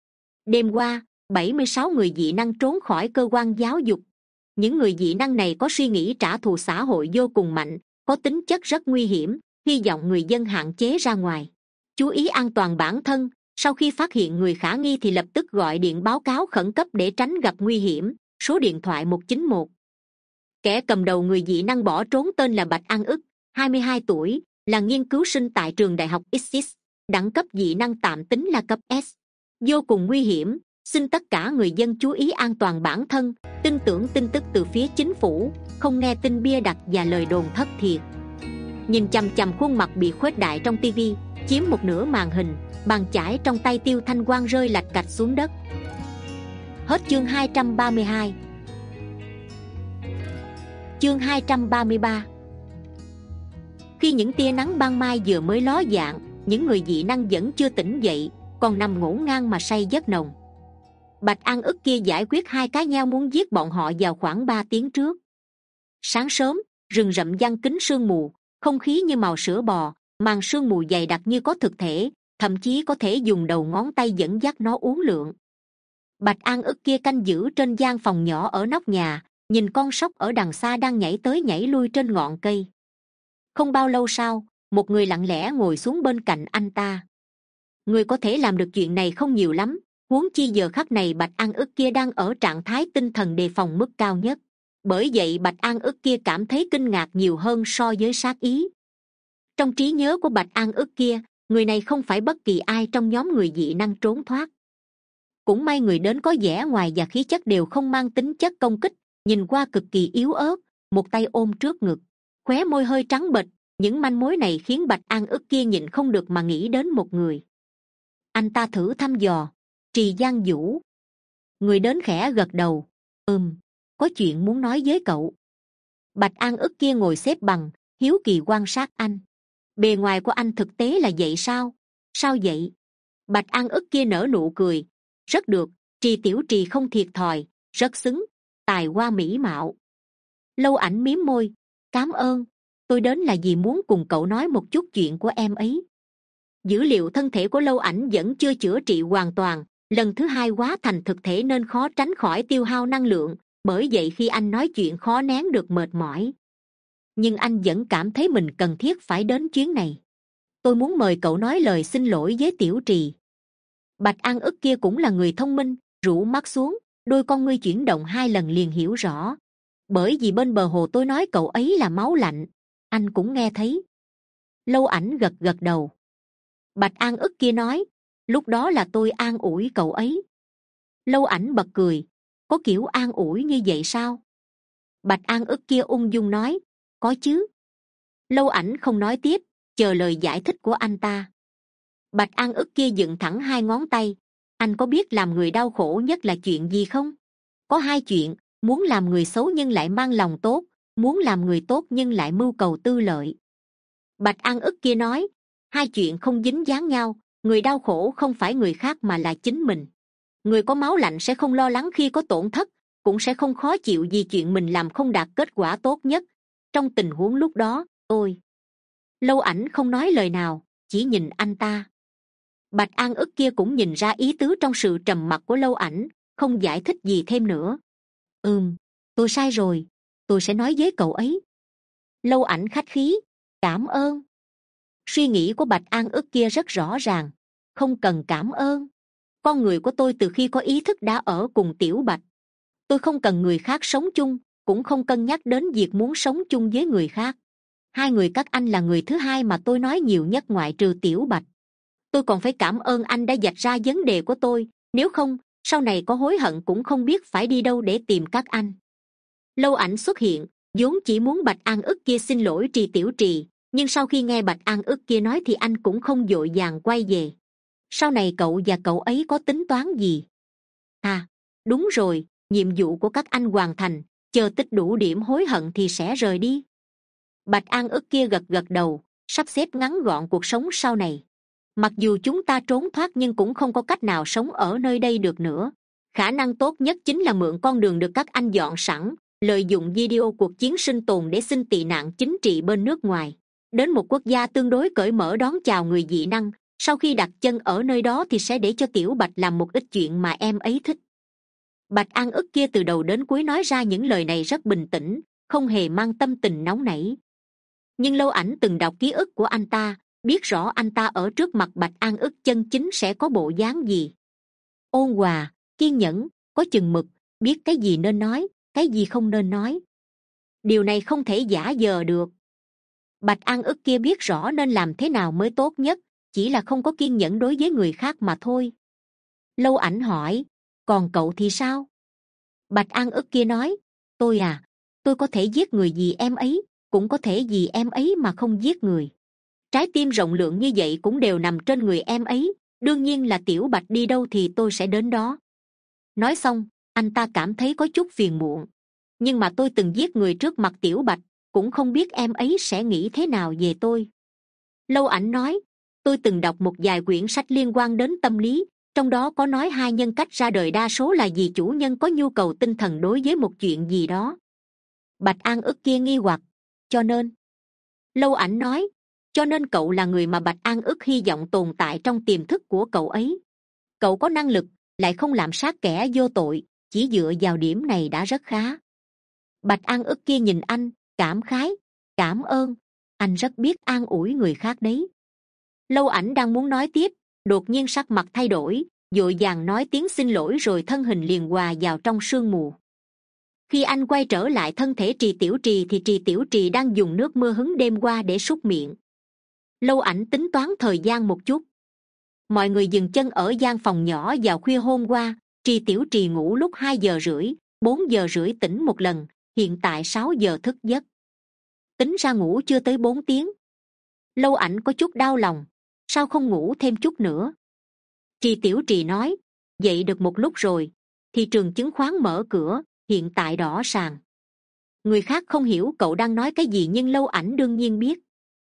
Đêm qua, bảy mươi sáu người dị năng trốn khỏi cơ quan giáo dục. Những người dị năng này có suy nghĩ trả thù xã hội vô cùng mạnh, có tính chất rất nguy hiểm, hy vọng người dân hạn chế ra ngoài. Chú ý an toàn bản thân, sau khi phát hiện người khả nghi thì lập tức gọi điện báo cáo khẩn cấp để tránh gặp nguy hiểm, số điện thoại một chín một. Kẻ cầm đầu người dị năng bỏ trốn tên là Bạch An ức, hai mươi hai tuổi, là nghiên cứu sinh tại trường đại học Essex, đẳng cấp dị năng tạm tính là cấp S. Vô cùng nguy hiểm, xin tất cả người dân chú ý an toàn bản thân, tin tưởng tin tức từ phía chính phủ, không nghe tin bia đặt và lời đồn thất thiệt. Nhìn chằm chằm khuôn mặt bị khuếch đại trong tivi, chiếm một nửa màn hình, bàn chải trong tay Tiêu Thanh Quang rơi lạch cạch xuống đất. Hết chương hai trăm ba mươi hai. Chương hai trăm ba mươi ba. khi những tia nắng ban mai vừa mới ló dạng, những người dị năng vẫn chưa tỉnh dậy, còn nằm ngổn ngang mà say giấc nồng. Bạch An ức kia giải quyết hai cái nhau muốn giết bọn họ vào khoảng ba tiếng trước. Sáng sớm, rừng rậm giăng kín sương mù, không khí như màu sữa bò, màn sương mù dày đặc như có thực thể, thậm chí có thể dùng đầu ngón tay dẫn dắt nó uốn lượn. Bạch An ức kia canh giữ trên gian phòng nhỏ ở nóc nhà, nhìn con sóc ở đằng xa đang nhảy tới nhảy lui trên ngọn cây. Không bao lâu sau, một người lặng lẽ ngồi xuống bên cạnh anh ta. Người có thể làm được chuyện này không nhiều lắm, huống chi giờ khắc này Bạch An ức kia đang ở trạng thái tinh thần đề phòng mức cao nhất. Bởi vậy Bạch An ức kia cảm thấy kinh ngạc nhiều hơn so với sát ý. Trong trí nhớ của Bạch An ức kia, người này không phải bất kỳ ai trong nhóm người dị năng trốn thoát. Cũng may người đến có vẻ ngoài và khí chất đều không mang tính chất công kích, nhìn qua cực kỳ yếu ớt, một tay ôm trước ngực, khóe môi hơi trắng bệch. Những manh mối này khiến Bạch An ức kia nhịn không được mà nghĩ đến một người. Anh ta thử thăm dò, Trì Giang Vũ. Người đến khẽ gật đầu, ừm, có chuyện muốn nói với cậu. Bạch An ức kia ngồi xếp bằng, hiếu kỳ quan sát anh. Bề ngoài của anh thực tế là vậy sao? Sao vậy? Bạch An ức kia nở nụ cười, rất được, Trì tiểu Trì không thiệt thòi, rất xứng, tài hoa mỹ mạo. Lâu Ảnh mím môi, cảm ơn, tôi đến là vì muốn cùng cậu nói một chút chuyện của em ấy. Dữ liệu thân thể của Lâu Ảnh vẫn chưa chữa trị hoàn toàn, lần thứ hai hóa thành thực thể nên khó tránh khỏi tiêu hao năng lượng, bởi vậy khi anh nói chuyện khó nén được mệt mỏi. Nhưng anh vẫn cảm thấy mình cần thiết phải đến chuyến này. Tôi muốn mời cậu nói lời xin lỗi với tiểu Trì. Bạch An ức kia cũng là người thông minh, rũ mắt xuống, đôi con ngươi chuyển động hai lần liền hiểu rõ. Bởi vì bên bờ hồ tôi nói cậu ấy là máu lạnh, anh cũng nghe thấy. Lâu Ảnh gật gật đầu. Bạch An ức kia nói, lúc đó là tôi an ủi cậu ấy. Lâu Ảnh bật cười, có kiểu an ủi như vậy sao? Bạch An ức kia ung dung nói, có chứ. Lâu Ảnh không nói tiếp, chờ lời giải thích của anh ta. Bạch An ức kia dựng thẳng hai ngón tay, anh có biết làm người đau khổ nhất là chuyện gì không? Có hai chuyện, muốn làm người xấu nhưng lại mang lòng tốt, muốn làm người tốt nhưng lại mưu cầu tư lợi. Bạch An ức kia nói, hai chuyện không dính dáng nhau, người đau khổ không phải người khác mà là chính mình. Người có máu lạnh sẽ không lo lắng khi có tổn thất, cũng sẽ không khó chịu vì chuyện mình làm không đạt kết quả tốt nhất. Trong tình huống lúc đó, tôi... Lâu Ảnh không nói lời nào, chỉ nhìn anh ta. Bạch An ức kia cũng nhìn ra ý tứ trong sự trầm mặc của Lâu Ảnh, không giải thích gì thêm nữa. Ừm, tôi sai rồi, tôi sẽ nói với cậu ấy. Lâu Ảnh khách khí, cảm ơn. Suy nghĩ của Bạch An ức kia rất rõ ràng, không cần cảm ơn. Con người của tôi từ khi có ý thức đã ở cùng Tiểu Bạch. Tôi không cần người khác sống chung, cũng không cân nhắc đến việc muốn sống chung với người khác. Hai người các anh là người thứ hai mà tôi nói nhiều nhất ngoại trừ Tiểu Bạch. Tôi còn phải cảm ơn anh đã vạch ra vấn đề của tôi, nếu không, sau này có hối hận cũng không biết phải đi đâu để tìm các anh. Lâu Ảnh xuất hiện, vốn chỉ muốn Bạch An ức kia xin lỗi Trì tiểu Trì, nhưng sau khi nghe Bạch An ức kia nói thì anh cũng không vội vàng quay về. Sau này cậu và cậu ấy có tính toán gì? À, đúng rồi, nhiệm vụ của các anh hoàn thành, chờ tích đủ điểm hối hận thì sẽ rời đi. Bạch An ức kia gật gật đầu, sắp xếp ngắn gọn cuộc sống sau này. Mặc dù chúng ta trốn thoát nhưng cũng không có cách nào sống ở nơi đây được nữa. Khả năng tốt nhất chính là mượn con đường được các anh dọn sẵn, lợi dụng video cuộc chiến sinh tồn để xin tị nạn chính trị bên nước ngoài, đến một quốc gia tương đối cởi mở đón chào người dị năng. Sau khi đặt chân ở nơi đó thì sẽ để cho Tiểu Bạch làm một ít chuyện mà em ấy thích. Bạch An ức kia từ đầu đến cuối nói ra những lời này rất bình tĩnh, không hề mang tâm tình nóng nảy. Nhưng Lâu Ảnh từng đọc ký ức của anh ta, biết rõ anh ta ở trước mặt Bạch An ức chân chính sẽ có bộ dáng gì. Ôn hòa, kiên nhẫn, có chừng mực, biết cái gì nên nói, cái gì không nên nói. Điều này không thể giả vờ được. Bạch An ức kia biết rõ nên làm thế nào mới tốt nhất, chỉ là không có kiên nhẫn đối với người khác mà thôi. Lâu Ảnh hỏi, còn cậu thì sao? Bạch An ức kia nói, tôi à, tôi có thể giết người vì em ấy, cũng có thể vì em ấy mà không giết người. Trái tim rộng lượng như vậy cũng đều nằm trên người em ấy, đương nhiên là Tiểu Bạch đi đâu thì tôi sẽ đến đó. Nói xong, anh ta cảm thấy có chút phiền muộn. Nhưng mà tôi từng giết người trước mặt Tiểu Bạch, cũng không biết em ấy sẽ nghĩ thế nào về tôi. Lâu Ảnh nói, tôi từng đọc một vài quyển sách liên quan đến tâm lý, trong đó có nói hai nhân cách ra đời đa số là vì chủ nhân có nhu cầu tinh thần đối với một chuyện gì đó. Bạch An ức kia nghi hoặc, cho nên. Lâu Ảnh nói, cho nên cậu là người mà Bạch An ức hy vọng tồn tại trong tiềm thức của cậu ấy. Cậu có năng lực, lại không làm sát kẻ vô tội, chỉ dựa vào điểm này đã rất khá. Bạch An ức kia nhìn anh, cảm khái, cảm ơn, anh rất biết an ủi người khác đấy. Lâu Ảnh đang muốn nói tiếp, đột nhiên sắc mặt thay đổi, vội vàng nói tiếng xin lỗi rồi thân hình liền hòa vào trong sương mù. Khi anh quay trở lại thân thể Trì Tiểu Trì thì Trì Tiểu Trì đang dùng nước mưa hứng đêm qua để súc miệng. Lâu Ảnh tính toán thời gian một chút. Mọi người dừng chân ở gian phòng nhỏ vào khuya hôm qua. Trì Tiểu Trì ngủ lúc hai giờ rưỡi, bốn giờ rưỡi tỉnh một lần, hiện tại sáu giờ thức giấc. Tính ra ngủ chưa tới bốn tiếng. Lâu Ảnh có chút đau lòng, sao không ngủ thêm chút nữa? Trì Tiểu Trì nói, dậy được một lúc rồi, thị trường chứng khoán mở cửa, hiện tại đỏ sàn. Người khác không hiểu cậu đang nói cái gì nhưng Lâu Ảnh đương nhiên biết.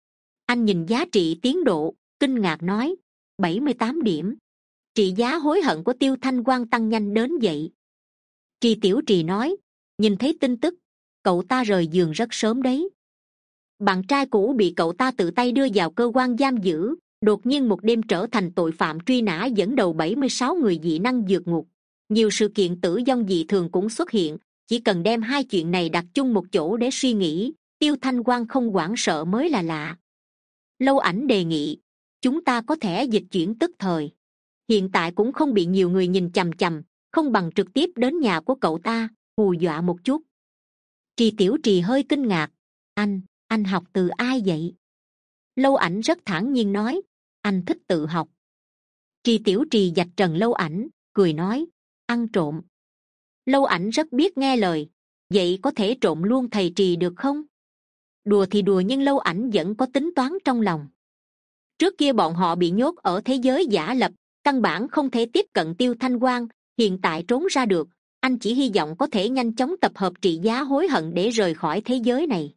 Anh nhìn giá trị tiến độ, kinh ngạc nói, bảy mươi tám điểm. Trị giá hối hận của Tiêu Thanh Quang tăng nhanh đến vậy. Trì Tiểu Trì nói, nhìn thấy tin tức, cậu ta rời giường rất sớm đấy. Bạn trai cũ bị cậu ta tự tay đưa vào cơ quan giam giữ, đột nhiên một đêm trở thành tội phạm truy nã dẫn đầu bảy mươi sáu người dị năng vượt ngục. Nhiều sự kiện tử vong dị thường cũng xuất hiện, chỉ cần đem hai chuyện này đặt chung một chỗ để suy nghĩ, Tiêu Thanh Quang không hoảng sợ mới là lạ. Lâu Ảnh đề nghị, chúng ta có thể dịch chuyển tức thời. Hiện tại cũng không bị nhiều người nhìn chằm chằm, không bằng trực tiếp đến nhà của cậu ta, hù dọa một chút. Trì Tiểu Trì hơi kinh ngạc, anh, anh học từ ai vậy? Lâu Ảnh rất thản nhiên nói, anh thích tự học. Trì Tiểu Trì vạch trần Lâu Ảnh, cười nói, ăn trộm. Lâu Ảnh rất biết nghe lời, vậy có thể trộm luôn thầy Trì được không? Đùa thì đùa nhưng Lâu Ảnh vẫn có tính toán trong lòng. Trước kia bọn họ bị nhốt ở thế giới giả lập, căn bản không thể tiếp cận Tiêu Thanh Quang, hiện tại trốn ra được, anh chỉ hy vọng có thể nhanh chóng tập hợp trị giá hối hận để rời khỏi thế giới này.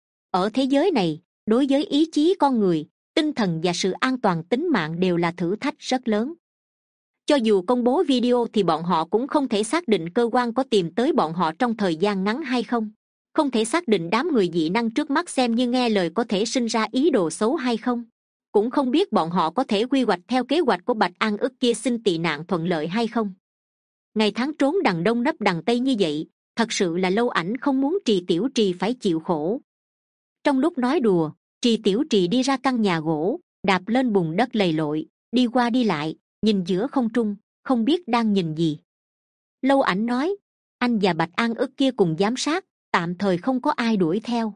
Ở thế giới này, đối với ý chí con người, tinh thần và sự an toàn tính mạng đều là thử thách rất lớn. Cho dù công bố video thì bọn họ cũng không thể xác định cơ quan có tìm tới bọn họ trong thời gian ngắn hay không, không thể xác định đám người dị năng trước mắt xem như nghe lời có thể sinh ra ý đồ xấu hay không, cũng không biết bọn họ có thể quy hoạch theo kế hoạch của Bạch An ức kia xin tị nạn thuận lợi hay không. Ngày tháng trốn đằng đông nấp đằng tây như vậy, thật sự là Lâu Ảnh không muốn Trì Tiểu Trì phải chịu khổ. Trong lúc nói đùa, Trì Tiểu Trì đi ra căn nhà gỗ, đạp lên bùn đất lầy lội, đi qua đi lại, nhìn giữa không trung, không biết đang nhìn gì. Lâu Ảnh nói, anh và Bạch An ức kia cùng giám sát, tạm thời không có ai đuổi theo.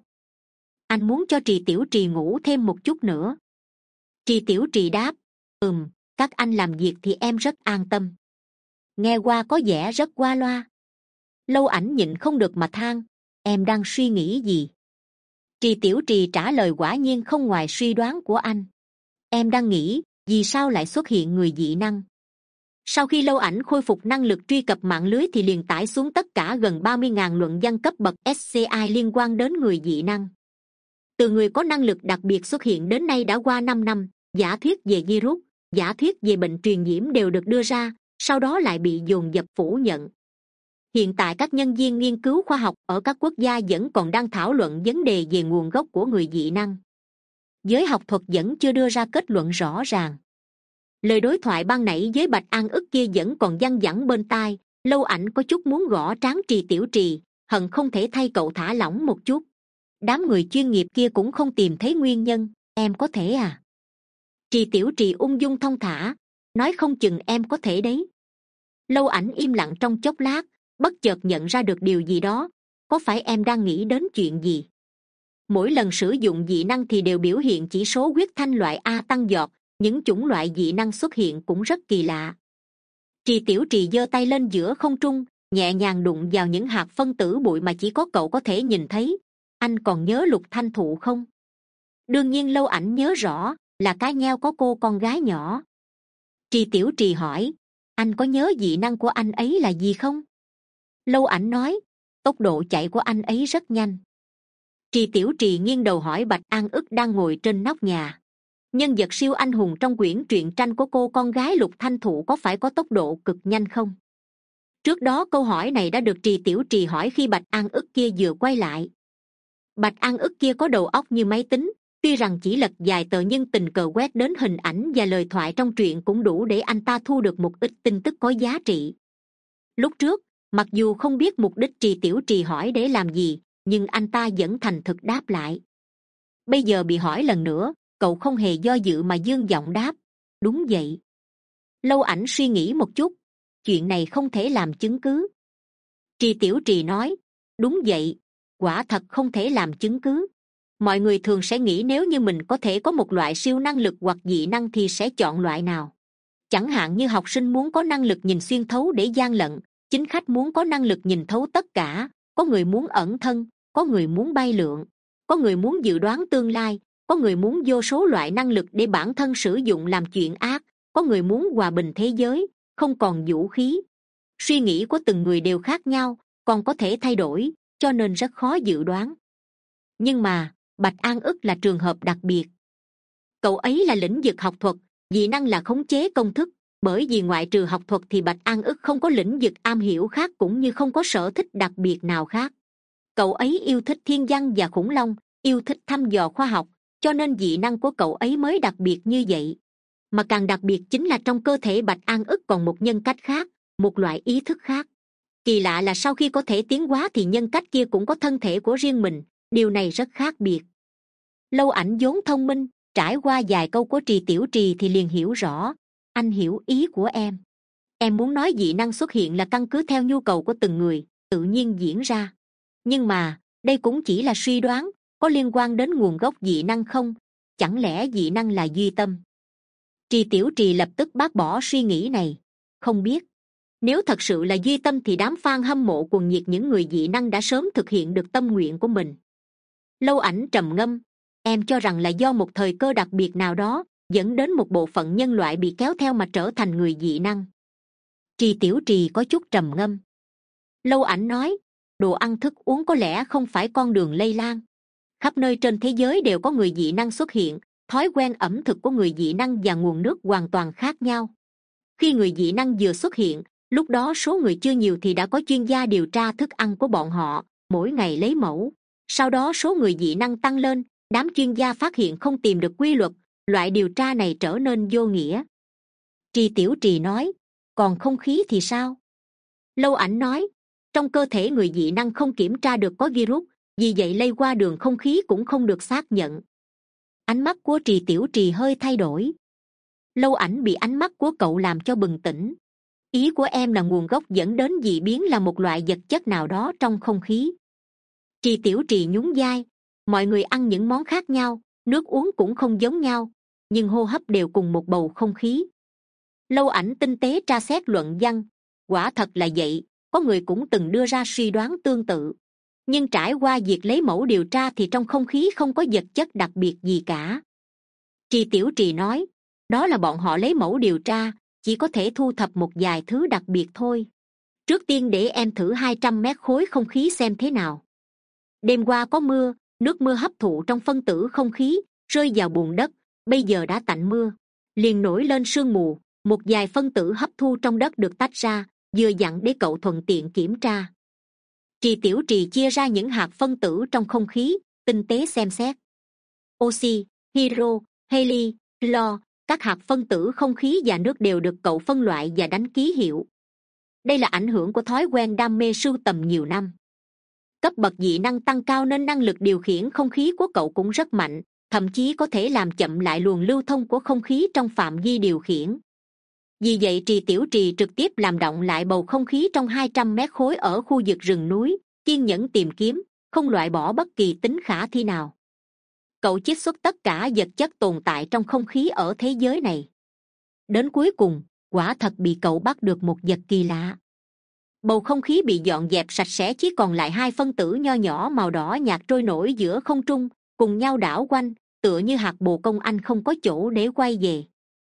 Anh muốn cho Trì Tiểu Trì ngủ thêm một chút nữa. Trì Tiểu Trì đáp, ừm, các anh làm việc thì em rất an tâm. Nghe qua có vẻ rất qua loa. Lâu Ảnh nhịn không được mà than, em đang suy nghĩ gì? Trì Tiểu Trì trả lời quả nhiên không ngoài suy đoán của anh. Em đang nghĩ, vì sao lại xuất hiện người dị năng? Sau khi Lâu Ảnh khôi phục năng lực truy cập mạng lưới thì liền tải xuống tất cả gần ba mươi nghìn luận văn cấp bậc ét xê i liên quan đến người dị năng. Từ người có năng lực đặc biệt xuất hiện đến nay đã qua năm năm, giả thuyết về virus, giả thuyết về bệnh truyền nhiễm đều được đưa ra, sau đó lại bị dồn dập phủ nhận. Hiện tại các nhân viên nghiên cứu khoa học ở các quốc gia vẫn còn đang thảo luận vấn đề về nguồn gốc của người dị năng. Giới học thuật vẫn chưa đưa ra kết luận rõ ràng. Lời đối thoại ban nãy với Bạch An ức kia vẫn còn văng vẳng bên tai. Lâu Ảnh có chút muốn gõ trán Trì Tiểu Trì, hận không thể thay cậu thả lỏng một chút. Đám người chuyên nghiệp kia cũng không tìm thấy nguyên nhân, em có thể à? Trì Tiểu Trì ung dung thong thả, nói không chừng em có thể đấy. Lâu Ảnh im lặng trong chốc lát, bất chợt nhận ra được điều gì đó. Có phải em đang nghĩ đến chuyện gì? Mỗi lần sử dụng dị năng thì đều biểu hiện chỉ số huyết thanh loại A tăng giọt, những chủng loại dị năng xuất hiện cũng rất kỳ lạ. Trì Tiểu Trì giơ tay lên giữa không trung, nhẹ nhàng đụng vào những hạt phân tử bụi mà chỉ có cậu có thể nhìn thấy. Anh còn nhớ Lục Thanh Thụ không? Đương nhiên Lâu Ảnh nhớ rõ, là cái nheo có cô con gái nhỏ. Trì Tiểu Trì hỏi, anh có nhớ dị năng của anh ấy là gì không? Lâu Ảnh nói, tốc độ chạy của anh ấy rất nhanh. Trì Tiểu Trì nghiêng đầu hỏi Bạch An Ức đang ngồi trên nóc nhà. Nhân vật siêu anh hùng trong quyển truyện tranh của cô con gái Lục Thanh Thụ có phải có tốc độ cực nhanh không? Trước đó câu hỏi này đã được Trì Tiểu Trì hỏi khi Bạch An Ức kia vừa quay lại. Bạch An Ức kia có đầu óc như máy tính, tuy rằng chỉ lật vài tờ nhưng tình cờ quét đến hình ảnh và lời thoại trong truyện cũng đủ để anh ta thu được một ít tin tức có giá trị. Lúc trước, mặc dù không biết mục đích Trì Tiểu Trì hỏi để làm gì, nhưng anh ta vẫn thành thực đáp lại. Bây giờ bị hỏi lần nữa, cậu không hề do dự mà dương giọng đáp: đúng vậy. Lâu Ảnh suy nghĩ một chút: chuyện này không thể làm chứng cứ. Trì Tiểu Trì nói: đúng vậy, quả thật không thể làm chứng cứ. Mọi người thường sẽ nghĩ nếu như mình có thể có một loại siêu năng lực hoặc dị năng thì sẽ chọn loại nào. Chẳng hạn như học sinh muốn có năng lực nhìn xuyên thấu để gian lận, chính khách muốn có năng lực nhìn thấu tất cả, có người muốn ẩn thân, có người muốn bay lượn, có người muốn dự đoán tương lai, có người muốn vô số loại năng lực để bản thân sử dụng làm chuyện ác, có người muốn hòa bình thế giới, không còn vũ khí. Suy nghĩ của từng người đều khác nhau, còn có thể thay đổi, cho nên rất khó dự đoán. Nhưng mà Bạch An Ức là trường hợp đặc biệt. Cậu ấy là lĩnh vực học thuật, dị năng là khống chế công thức, bởi vì ngoại trừ học thuật thì Bạch An Ức không có lĩnh vực am hiểu khác cũng như không có sở thích đặc biệt nào khác. Cậu ấy yêu thích thiên văn và khủng long, yêu thích thăm dò khoa học, cho nên dị năng của cậu ấy mới đặc biệt như vậy. Mà càng đặc biệt chính là trong cơ thể Bạch An Ức còn một nhân cách khác, một loại ý thức khác. Kỳ lạ là sau khi có thể tiến hóa thì nhân cách kia cũng có thân thể của riêng mình, điều này rất khác biệt. Lâu Ảnh vốn thông minh, trải qua vài câu của Trì Tiểu Trì thì liền hiểu rõ. Anh hiểu ý của em. Em muốn nói dị năng xuất hiện là căn cứ theo nhu cầu của từng người, tự nhiên diễn ra. Nhưng mà đây cũng chỉ là suy đoán, có liên quan đến nguồn gốc dị năng không? Chẳng lẽ dị năng là duy tâm? Trì Tiểu Trì lập tức bác bỏ suy nghĩ này. Không biết. Nếu thật sự là duy tâm thì đám fan hâm mộ cuồng nhiệt những người dị năng đã sớm thực hiện được tâm nguyện của mình. Lâu Ảnh trầm ngâm. Em cho rằng là do một thời cơ đặc biệt nào đó dẫn đến một bộ phận nhân loại bị kéo theo mà trở thành người dị năng. Trì Tiểu Trì có chút trầm ngâm. Lâu Ảnh nói: đồ ăn thức uống có lẽ không phải con đường lây lan. Khắp nơi trên thế giới đều có người dị năng xuất hiện, thói quen ẩm thực của người dị năng và nguồn nước hoàn toàn khác nhau. Khi người dị năng vừa xuất hiện, lúc đó số người chưa nhiều thì đã có chuyên gia điều tra thức ăn của bọn họ, mỗi ngày lấy mẫu. Sau đó số người dị năng tăng lên, đám chuyên gia phát hiện không tìm được quy luật, loại điều tra này trở nên vô nghĩa. Trì Tiểu Trì nói: còn không khí thì sao? Lâu Ảnh nói: trong cơ thể người dị năng không kiểm tra được có virus, vì vậy lây qua đường không khí cũng không được xác nhận. Ánh mắt của Trì Tiểu Trì hơi thay đổi. Lâu Ảnh bị ánh mắt của cậu làm cho bừng tỉnh. Ý của em là nguồn gốc dẫn đến dị biến là một loại vật chất nào đó trong không khí. Trì Tiểu Trì nhún vai. Mọi người ăn những món khác nhau, nước uống cũng không giống nhau, nhưng hô hấp đều cùng một bầu không khí. Lâu Ảnh tinh tế tra xét luận văn. Quả thật là vậy, có người cũng từng đưa ra suy đoán tương tự. Nhưng trải qua việc lấy mẫu điều tra thì trong không khí không có vật chất đặc biệt gì cả. Trì Tiểu Trì nói: đó là bọn họ lấy mẫu điều tra, chỉ có thể thu thập một vài thứ đặc biệt thôi. Trước tiên để em thử hai trăm mét khối không khí xem thế nào. Đêm qua có mưa, nước mưa hấp thụ trong phân tử không khí, rơi vào bùn đất, bây giờ đã tạnh mưa. Liền nổi lên sương mù, một vài phân tử hấp thu trong đất được tách ra, vừa dặn để cậu thuận tiện kiểm tra. Trì Tiểu Trì chia ra những hạt phân tử trong không khí, tinh tế xem xét. Oxy, hydro, heli, clo, các hạt phân tử không khí và nước đều được cậu phân loại và đánh ký hiệu. Đây là ảnh hưởng của thói quen đam mê sưu tầm nhiều năm. Cấp bậc dị năng tăng cao nên năng lực điều khiển không khí của cậu cũng rất mạnh, thậm chí có thể làm chậm lại luồng lưu thông của không khí trong phạm vi điều khiển. Vì vậy Trì Tiểu Trì trực tiếp làm động lại bầu không khí trong hai trăm mét khối ở khu vực rừng núi, kiên nhẫn tìm kiếm, không loại bỏ bất kỳ tính khả thi nào. Cậu chiết xuất tất cả vật chất tồn tại trong không khí ở thế giới này. Đến cuối cùng, quả thật bị cậu bắt được một vật kỳ lạ. Bầu không khí bị dọn dẹp sạch sẽ, chỉ còn lại hai phân tử nho nhỏ màu đỏ nhạt trôi nổi giữa không trung, cùng nhau đảo quanh, tựa như hạt bồ công anh không có chỗ để quay về.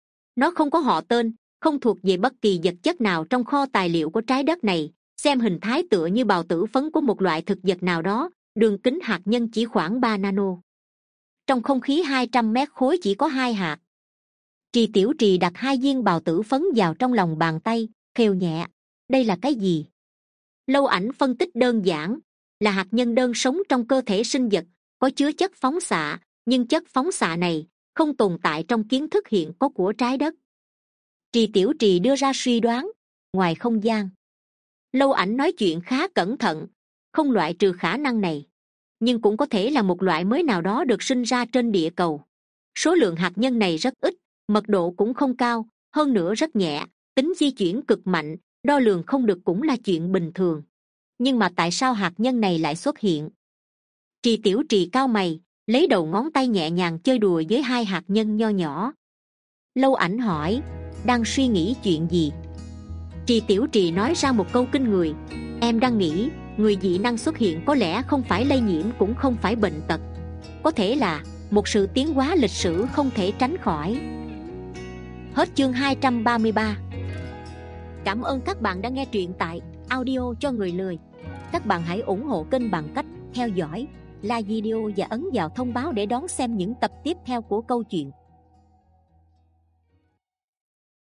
Nó không có họ tên, không thuộc về bất kỳ vật chất nào trong kho tài liệu của trái đất này, xem hình thái tựa như bào tử phấn của một loại thực vật nào đó, Đường kính hạt nhân chỉ khoảng ba nano. Trong không khí hai trăm mét khối chỉ có hai hạt. Trì Tiểu Trì đặt hai viên bào tử phấn vào trong lòng bàn tay, khều nhẹ. Đây là cái gì? Lâu Ảnh phân tích đơn giản, là hạt nhân đơn sống trong cơ thể sinh vật, có chứa chất phóng xạ, nhưng chất phóng xạ này không tồn tại trong kiến thức hiện có của trái đất. Trì Tiểu Trì đưa ra suy đoán, ngoài không gian. Lâu Ảnh nói chuyện khá cẩn thận, không loại trừ khả năng này, nhưng cũng có thể là một loại mới nào đó được sinh ra trên địa cầu. Số lượng hạt nhân này rất ít, mật độ cũng không cao, hơn nữa rất nhẹ, tính di chuyển cực mạnh, đo lường không được cũng là chuyện bình thường. Nhưng mà tại sao hạt nhân này lại xuất hiện? Trì Tiểu Trì cau mày, lấy đầu ngón tay nhẹ nhàng chơi đùa với hai hạt nhân nho nhỏ. Lâu Ảnh hỏi, đang suy nghĩ chuyện gì? Trì Tiểu Trì nói ra một câu kinh người, em đang nghĩ người dị năng xuất hiện có lẽ không phải lây nhiễm cũng không phải bệnh tật, có thể là một sự tiến hóa lịch sử không thể tránh khỏi. Hết chương hai trăm ba mươi ba. Cảm ơn các bạn đã nghe truyện tại audio cho người lười. Các bạn hãy ủng hộ kênh bằng cách theo dõi, like video và ấn vào thông báo để đón xem những tập tiếp theo của câu chuyện.